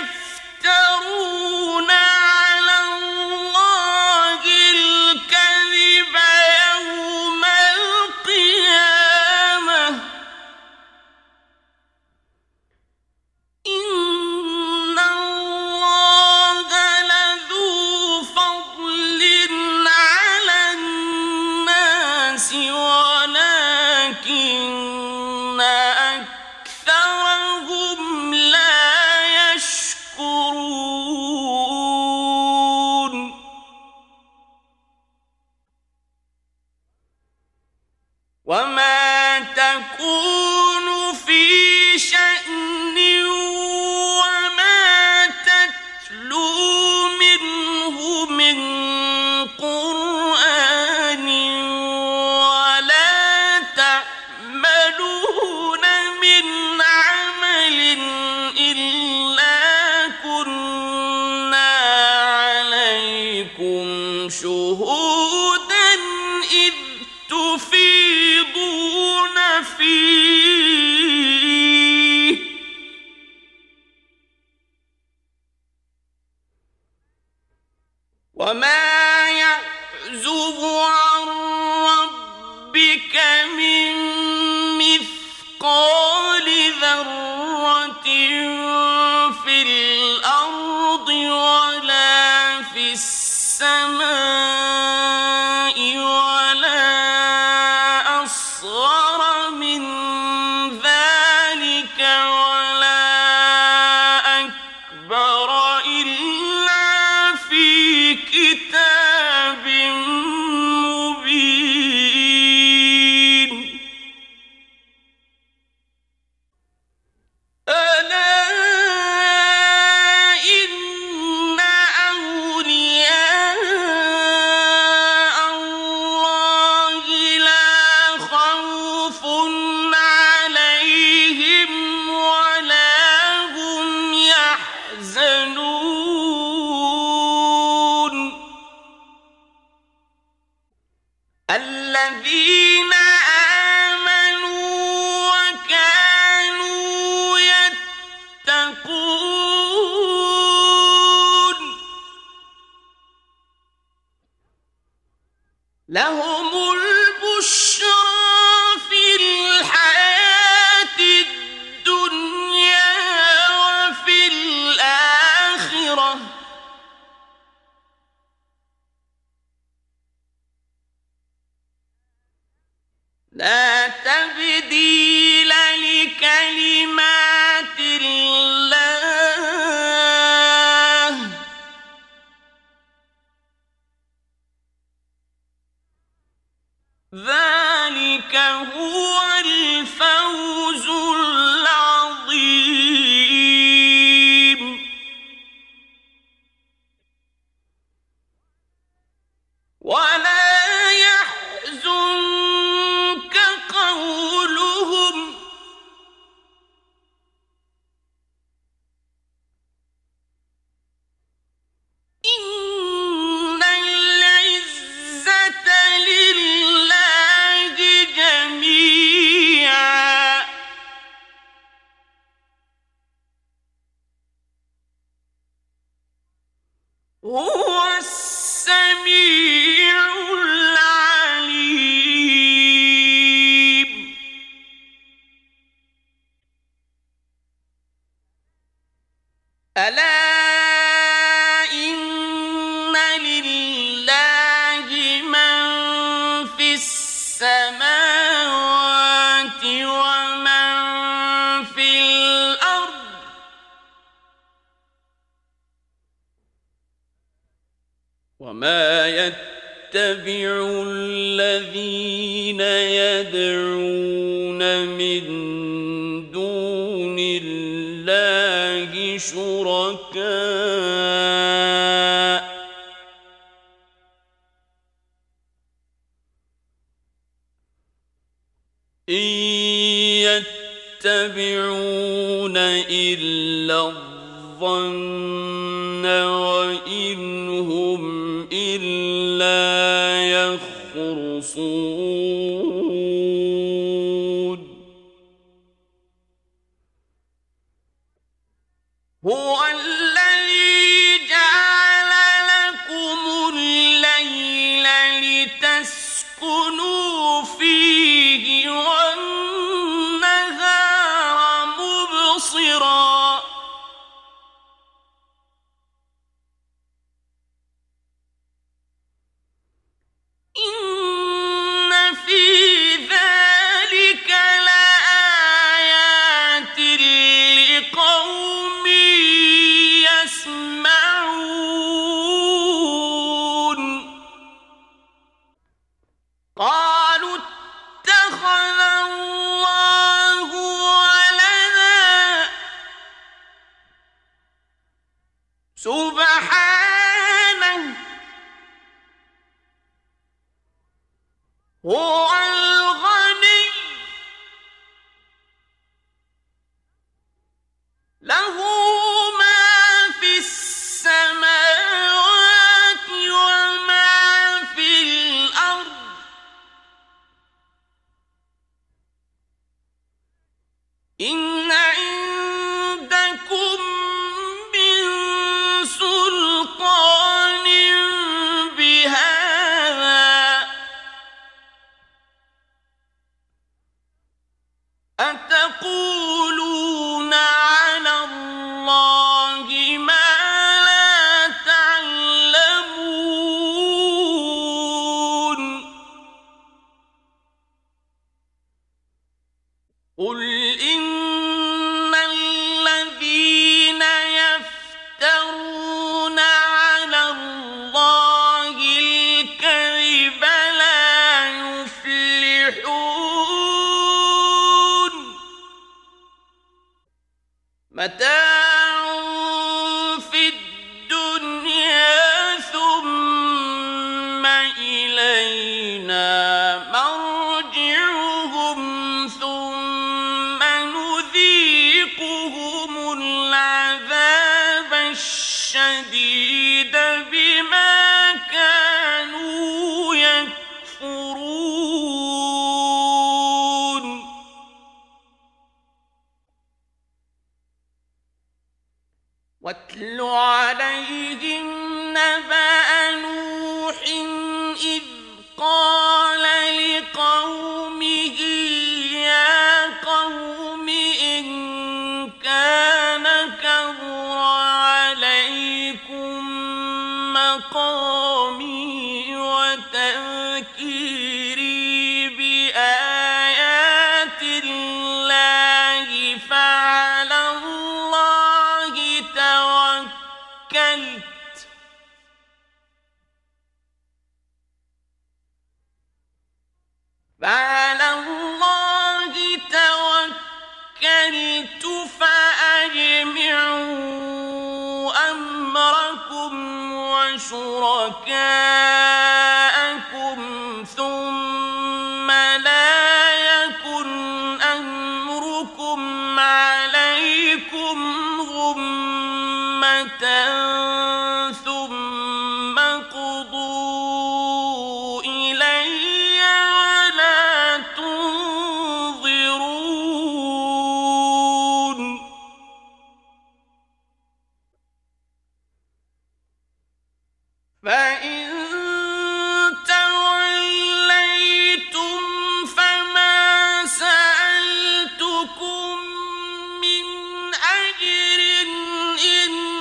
يفترون على الله الكذب يوم القيامة إن الله لذو فضل على الناس ولكن أكثرهم لا يشكرون وما تكون في شأن وما تتلو منه من قرآن ولا تعملون من عمل إلا كنا عليكم شهودا إذ تفيضون فيه وما يعزب عن ربك من مثقال ذرة في الأرض ولا في السماء ولا أصغر من ذلك ولا أكبر إلا في كتاب مبين ألا إن أولياء الله لا خوف عليهم ولا هم يحزنون الذين آمنوا وكانوا يتقون لهم البشرى في الحياة الدنيا وفي الآخرة لا تبديل لكلمات الله ألا إن لله من في السماوات ومن في الأرض وما يتبع الذين يدعون من دون الله شركاء إن يتبعون إلا الظن وإن هم إلا يخرصون هو الذي جعل لكم الليل لتسكنوا فيه والنهار مبصرا إن في ذلك لآيات لقوم يسمعون قالوا اتخذ الله ولدا سبحانه هو الغني له ما في السماوات وما في الأرض إن عندكم من سلطان بهذا أتقولون على الله ما لا تعلمون قل إن الذين يفترون على الله الكذب لا يفلحون متاع في الدنيا ثم إلينا مرجعهم ثم نذيقهم العذاب الشديد بما كانوا يكفرون واتل عليهم نبأ نوح إذ قال لقومه يا قوم إن كان كبر عليكم مقامي وتذكيري بآيات الله فعلى الله توكلت فأجمعوا أمركم وشركاءكم ثم لا يكن أمركم عليكم غمة ثم قضوا إلي ولا تنظرون فإن توليتم فما سألتكم من أجر إن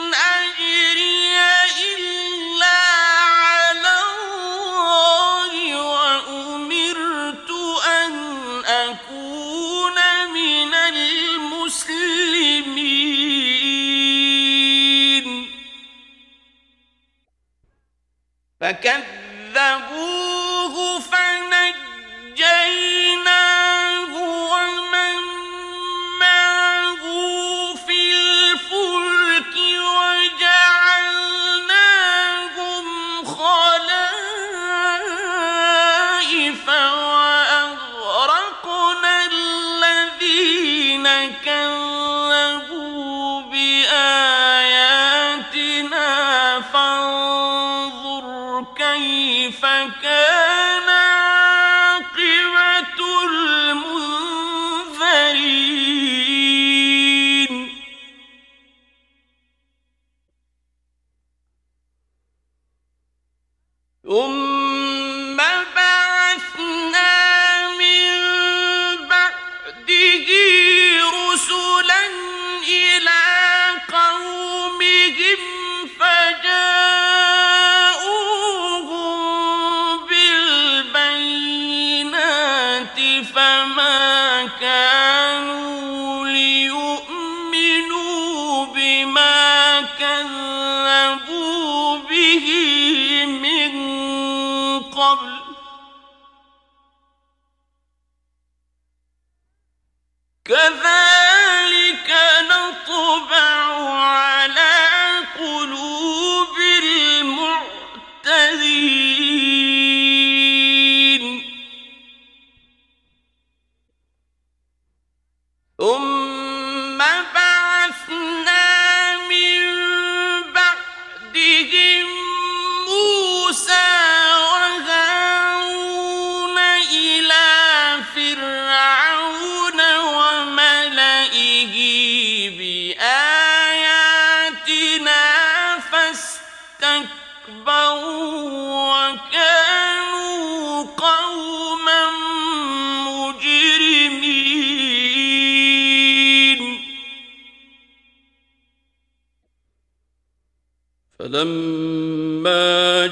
فلما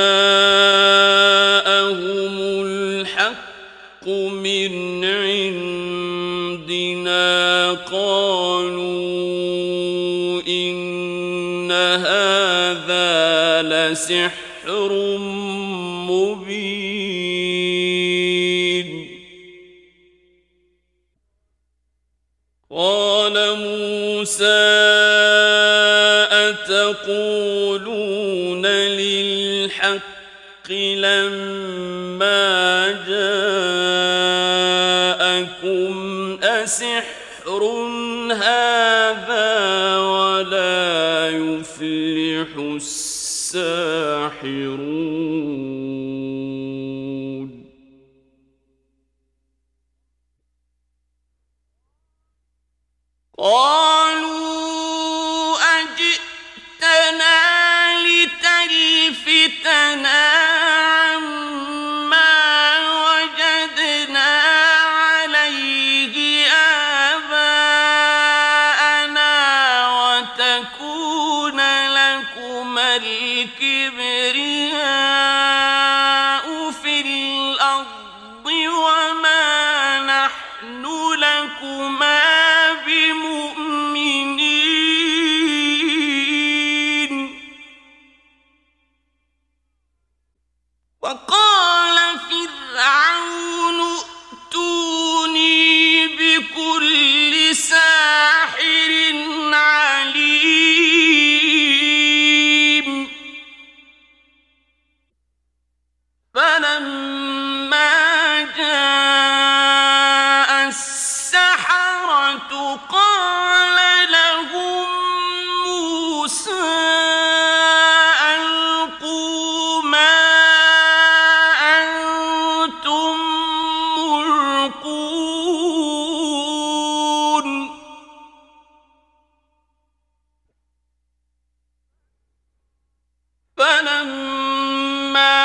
جاءهم الحق من عندنا قالوا إن هذا لسحر مبين. قال موسى أتقولون للحق لما جاءكم أسحر هذا ولا يفلح الساحرون. قالوا أجئتنا لتلفتنا عما وجدنا عليه آباءنا وتكون لكما الكبرياء في الأرض وما نحن لكما بمؤمنين. وقال فرعون ائتوني بكل ساحر عليم. فلما جاء السحرة قال لهم موسى ألقوا ما أنتم ملقون. فلما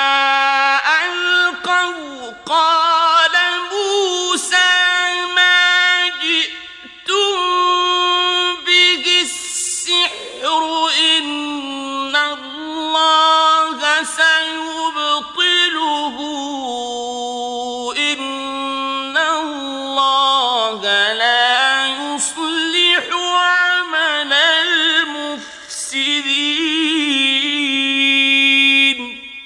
ألقوا قال موسى ما جئتم به السحر إن الله سيبطله إن الله لا يصلح عمل المفسدين.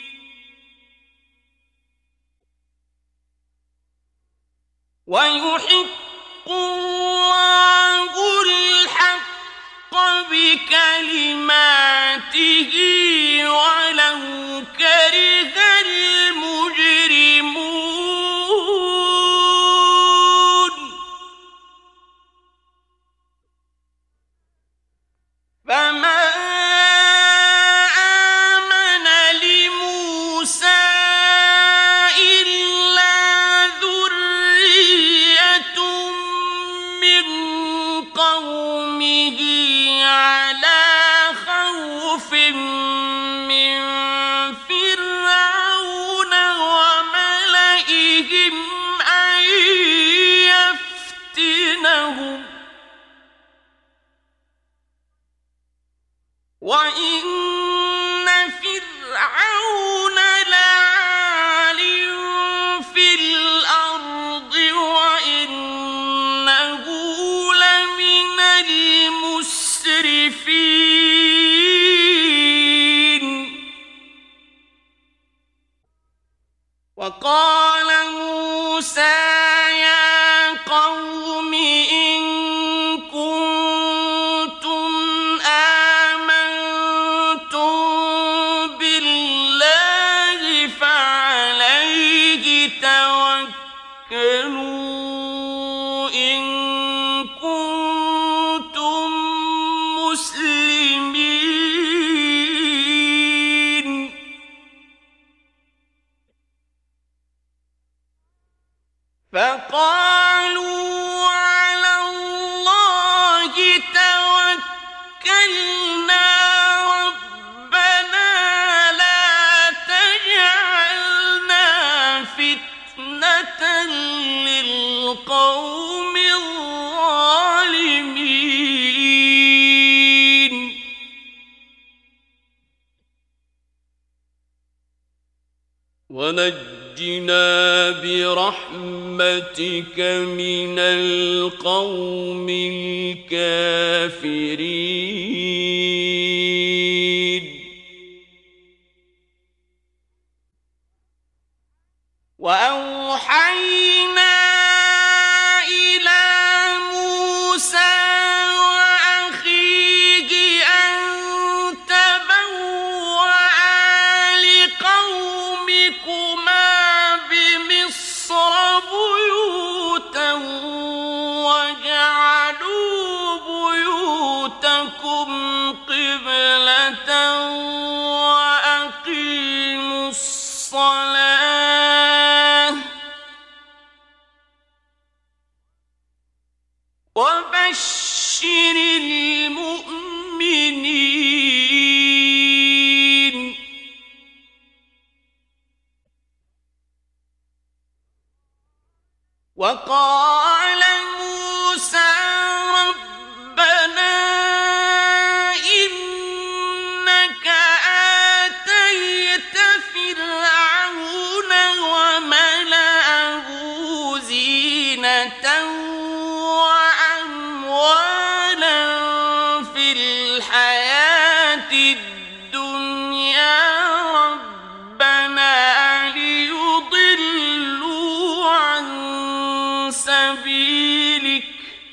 ويحق الله الحق بكلماته ولو كره المجرمون. فما آمن لموسى إلا ذرية من قومه على خوف من فرعون وملئهم أن يفتنهم. وإن فرعون لعال في الأرض وإنه لمن المسرفين. وقال موسى يا قوم إن كنتم آمنتم بالله فعليه توكلوا إن كنتم مسلمين. ونجنا برحمتك من القوم الكافرين. وأوحينا إلى موسى وأخيه أن تبوأ لقومكما بمصر بيوتا وجعلوا بيوتكم قبلة وأقيموا الصلاة وبشر المؤمنين. وقال موسى ربنا إنك آتيت فرعون وملأه زينة وأموالا في الحياة الدنيا ربنا ليضلوا عن سبيلك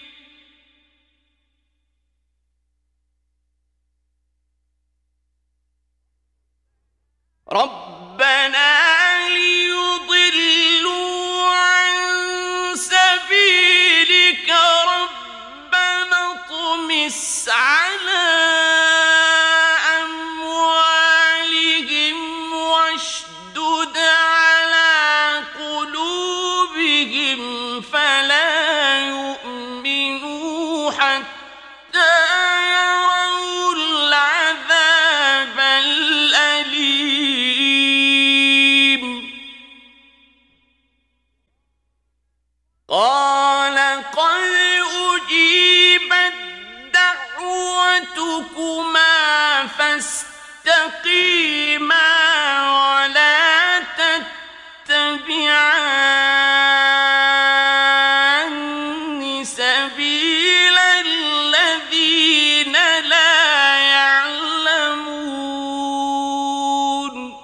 ربنا اطمس على أموالهم واشدد على قلوبهم فلا يؤمنوا حتى يروا العذاب الأليم. قال قد أجيبت دعوتكما فاستقيما ولا تتبعان سبيل الذين لا يعلمون.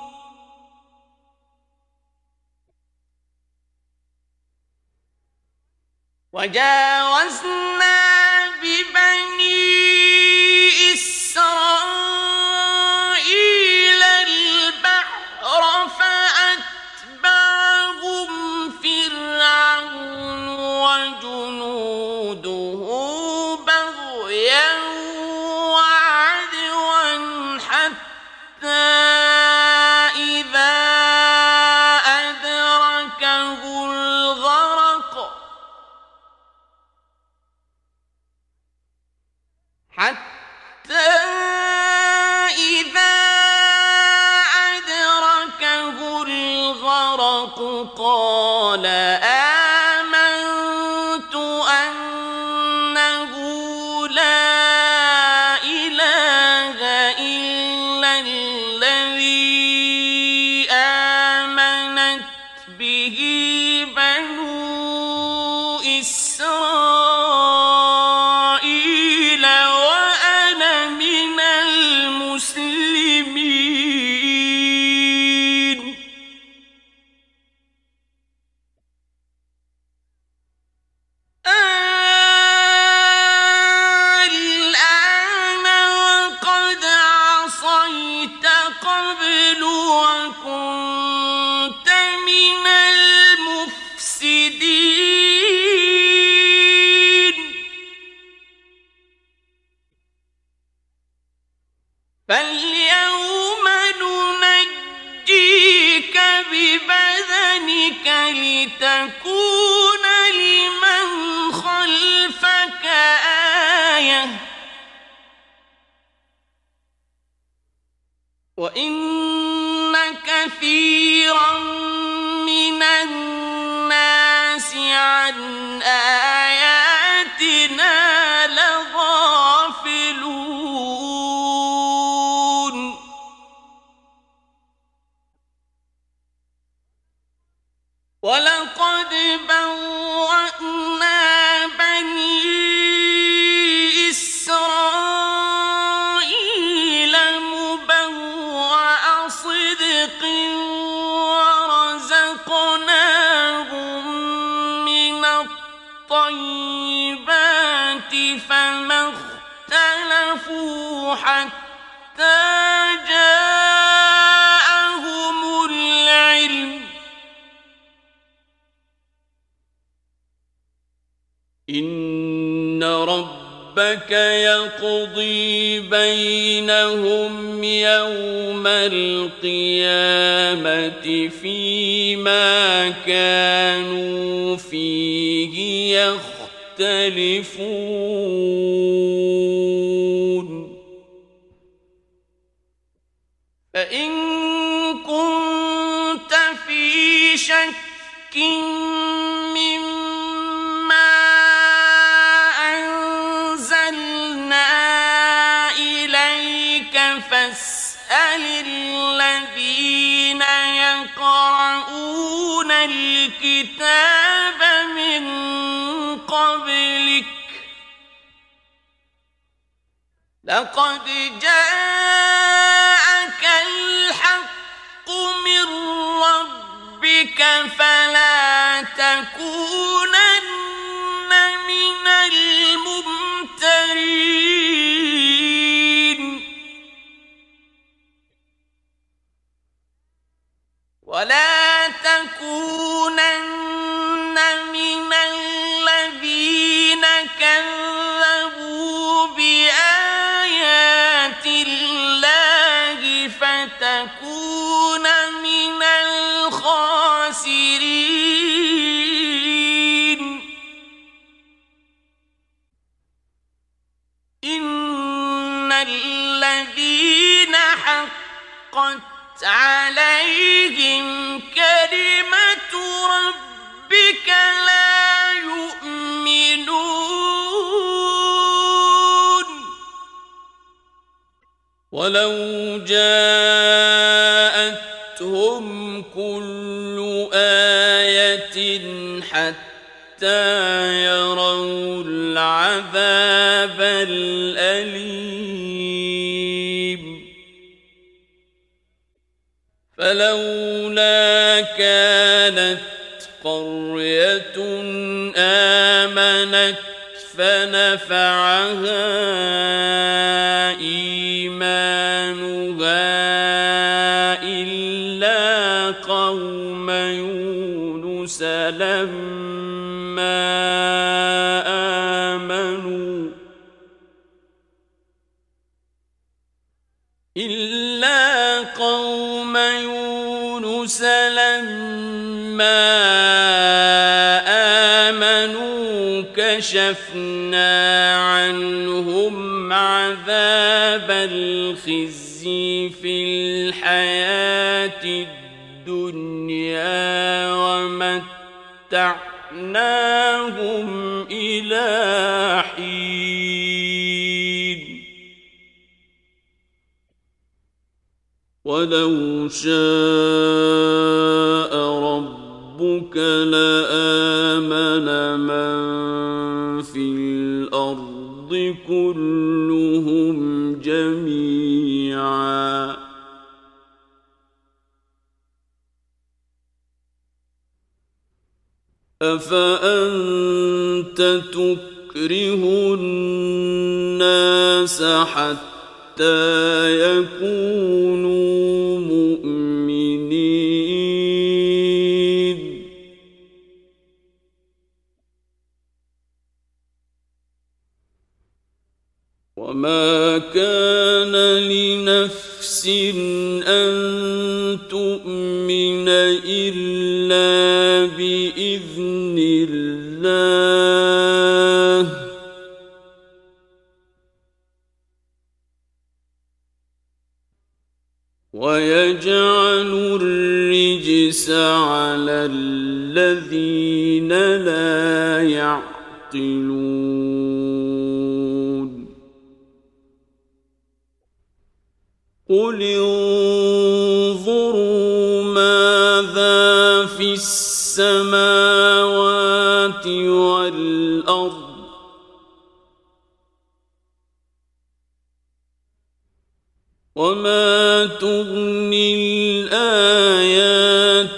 وجاوزنا ببني إسرائيل البحر فأتبعهم فرعون وجنوده بغيا وعدوا حتى إذا أدركه الغرق قال آمنت أنه لا إله إلا الذي آمنت به بنو إسرائيل وأنا من المسلمين. اختلفوا حتى جاءهم العلم إن ربك يقضي بينهم يوم القيامة فيما كانوا فيه يختلفون فإن كنت في شك مما أنزلنا إليك فاسأل الذين يقرؤون الكتاب من قبلك لقد جاءك الحق من ربك فلا تكونن من الممترين ولا تكونن من الذين كذبوا بآيات الله فتكون من الخاسرين إن الذين حقت عليهم كلمة ربك لا يؤمنون ولو جاءتهم كل آية حتى يروا العذاب الأليم فلولا كانت قرية آمنت فنفعها إيمانها إلا قوم يونس لما آمنوا كشفنا عنهم عذاب الخزي في الحياة الدنيا ومتعناهم إلى حين ولو شاء ربك لآمن من في الأرض كلهم جميعا أفأنت تكره الناس حتى يكونوا مؤمنين وما كان لنفس أن تؤمن إلا بإذن الله ويجعل الرجس على الذين لا يعقلون قل انظروا ماذا في السماوات والأرض وما تغني الآيات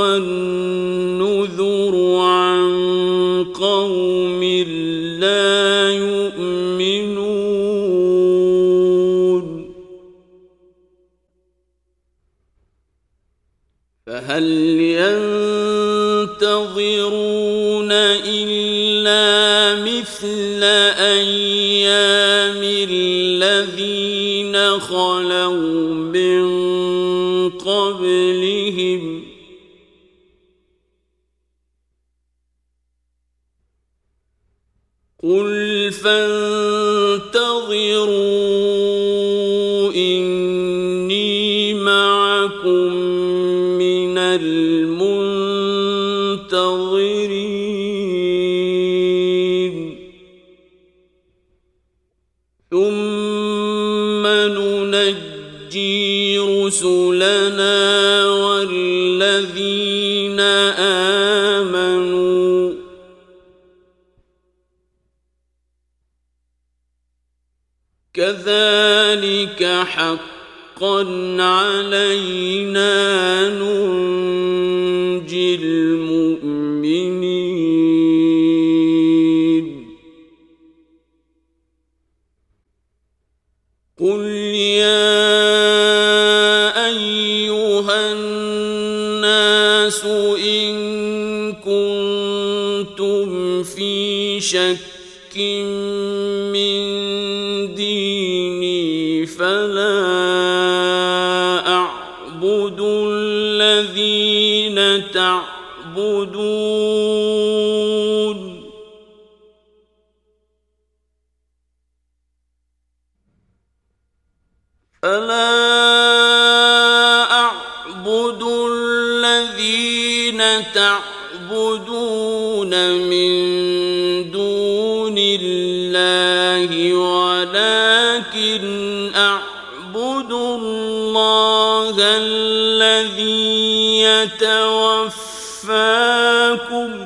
والنذر عن قوم لا يؤمنون هل ينتظرون إلا مثل أيام الذين خلوا من قبلهم قل فانتظروا إني معكم من المنتظرين ثم ننجي رسلنا والذين آمنوا كذلك حقا علينا ننجي المؤمنين قل يا أيها الناس إن كنتم في شك من ديني فلا أعبد الذين تعبدون من دون الله ولكن أعبد الله الذي يتوفاكم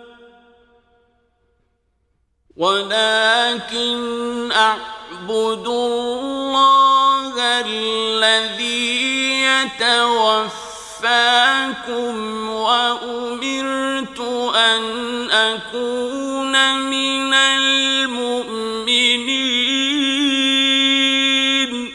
وأمرت أن أكون من المؤمنين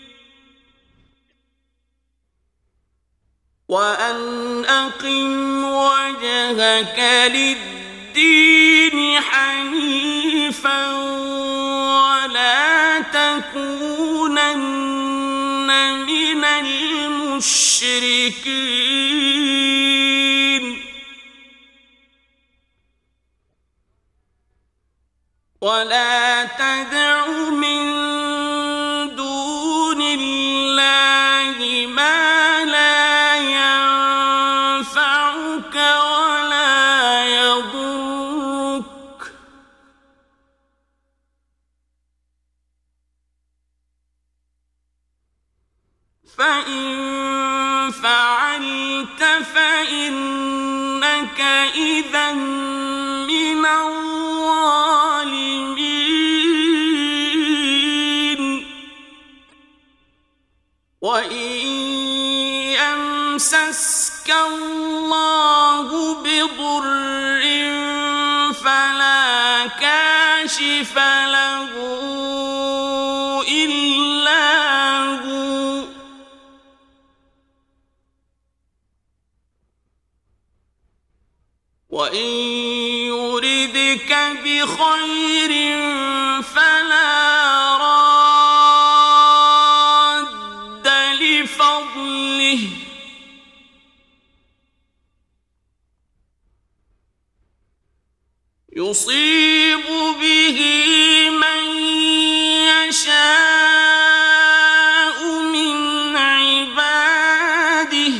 وأن أقم وجهك للدين حنيفا ولا تكونن من المشركين ولا تدع من دون الله ما لا ينفعك ولا يضرك فإن فعلت فإنك إذا من الظالمين وإن يمسسك الله بضر فلا كاشف له إلا هو وإن يردك بخير فلا راد لفضله يصيب به من يشاء من عباده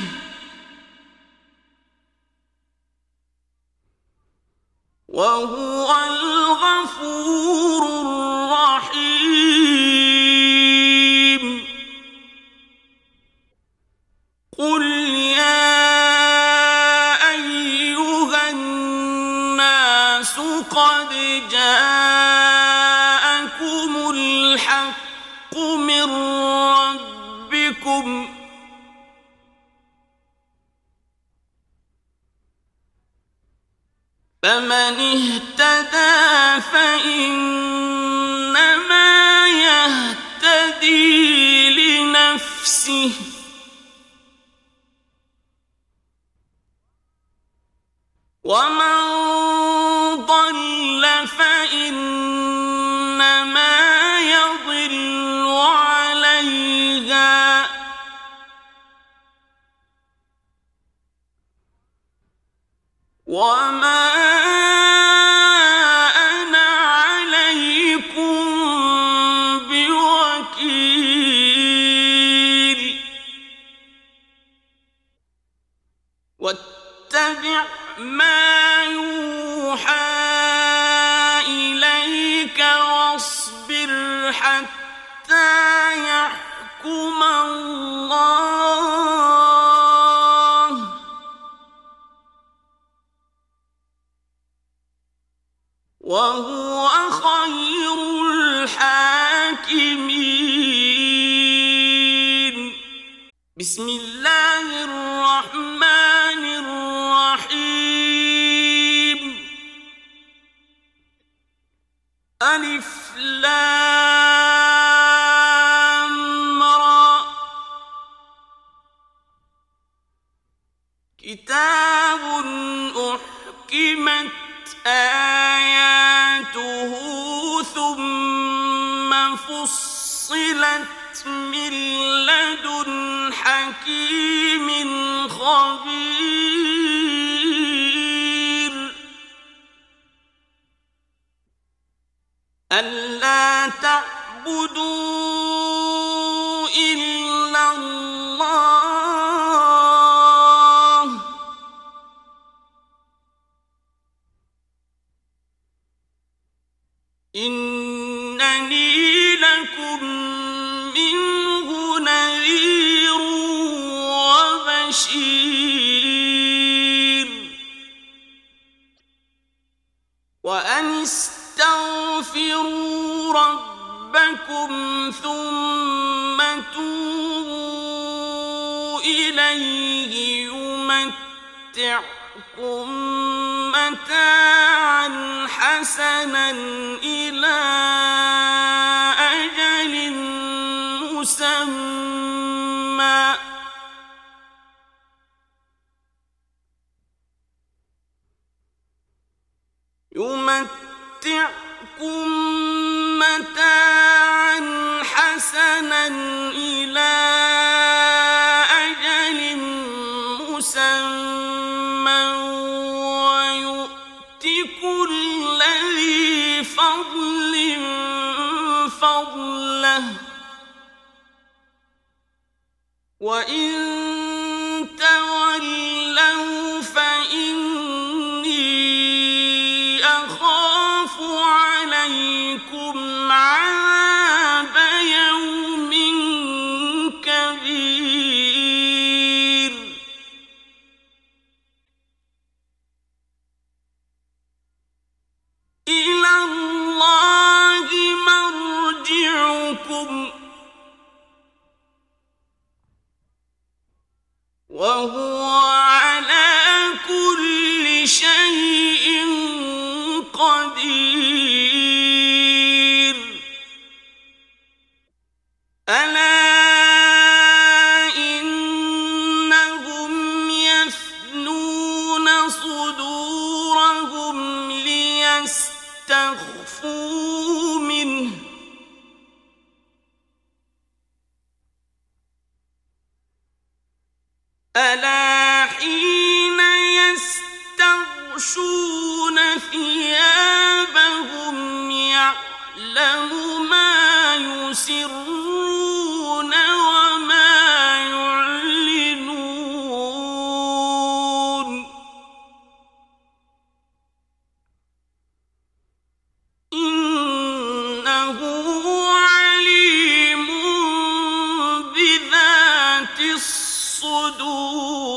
وهو الغفور الرحيم قل يا أيها الناس قد جاءكم الحق من ربكم فمن اهتدى فإنما يهتدي لنفسه حتى يحكم الله وهو خير الحاكمين. بسم الله الرحمن الرحيم. ألف لام را. كتاب أحكمت آياته ثم فصلت من لدن حكيم خبير. ألا تعبدوا إلا الله إنني لكم منه نذير وبشير. وأن استغفروا ربكم ثم توبوا إليه يمتعكم متاعا حسنا إلى أجل مسمى يمتعكم متاعا حسنا إلى أجل مسمى ويؤت كل ذي فضل فضله وإن تولوا فإني أخاف عليكم عذاب يوم كبير. إلى الله مرجعكم وهو على كل شيء قدير. ألا إنهم يثنون صدورهم ليستخفوا منه ألا حين يستغشون ثيابهم يعلم ما يسرون وما يعلنون إنه عليم بذات الصدور.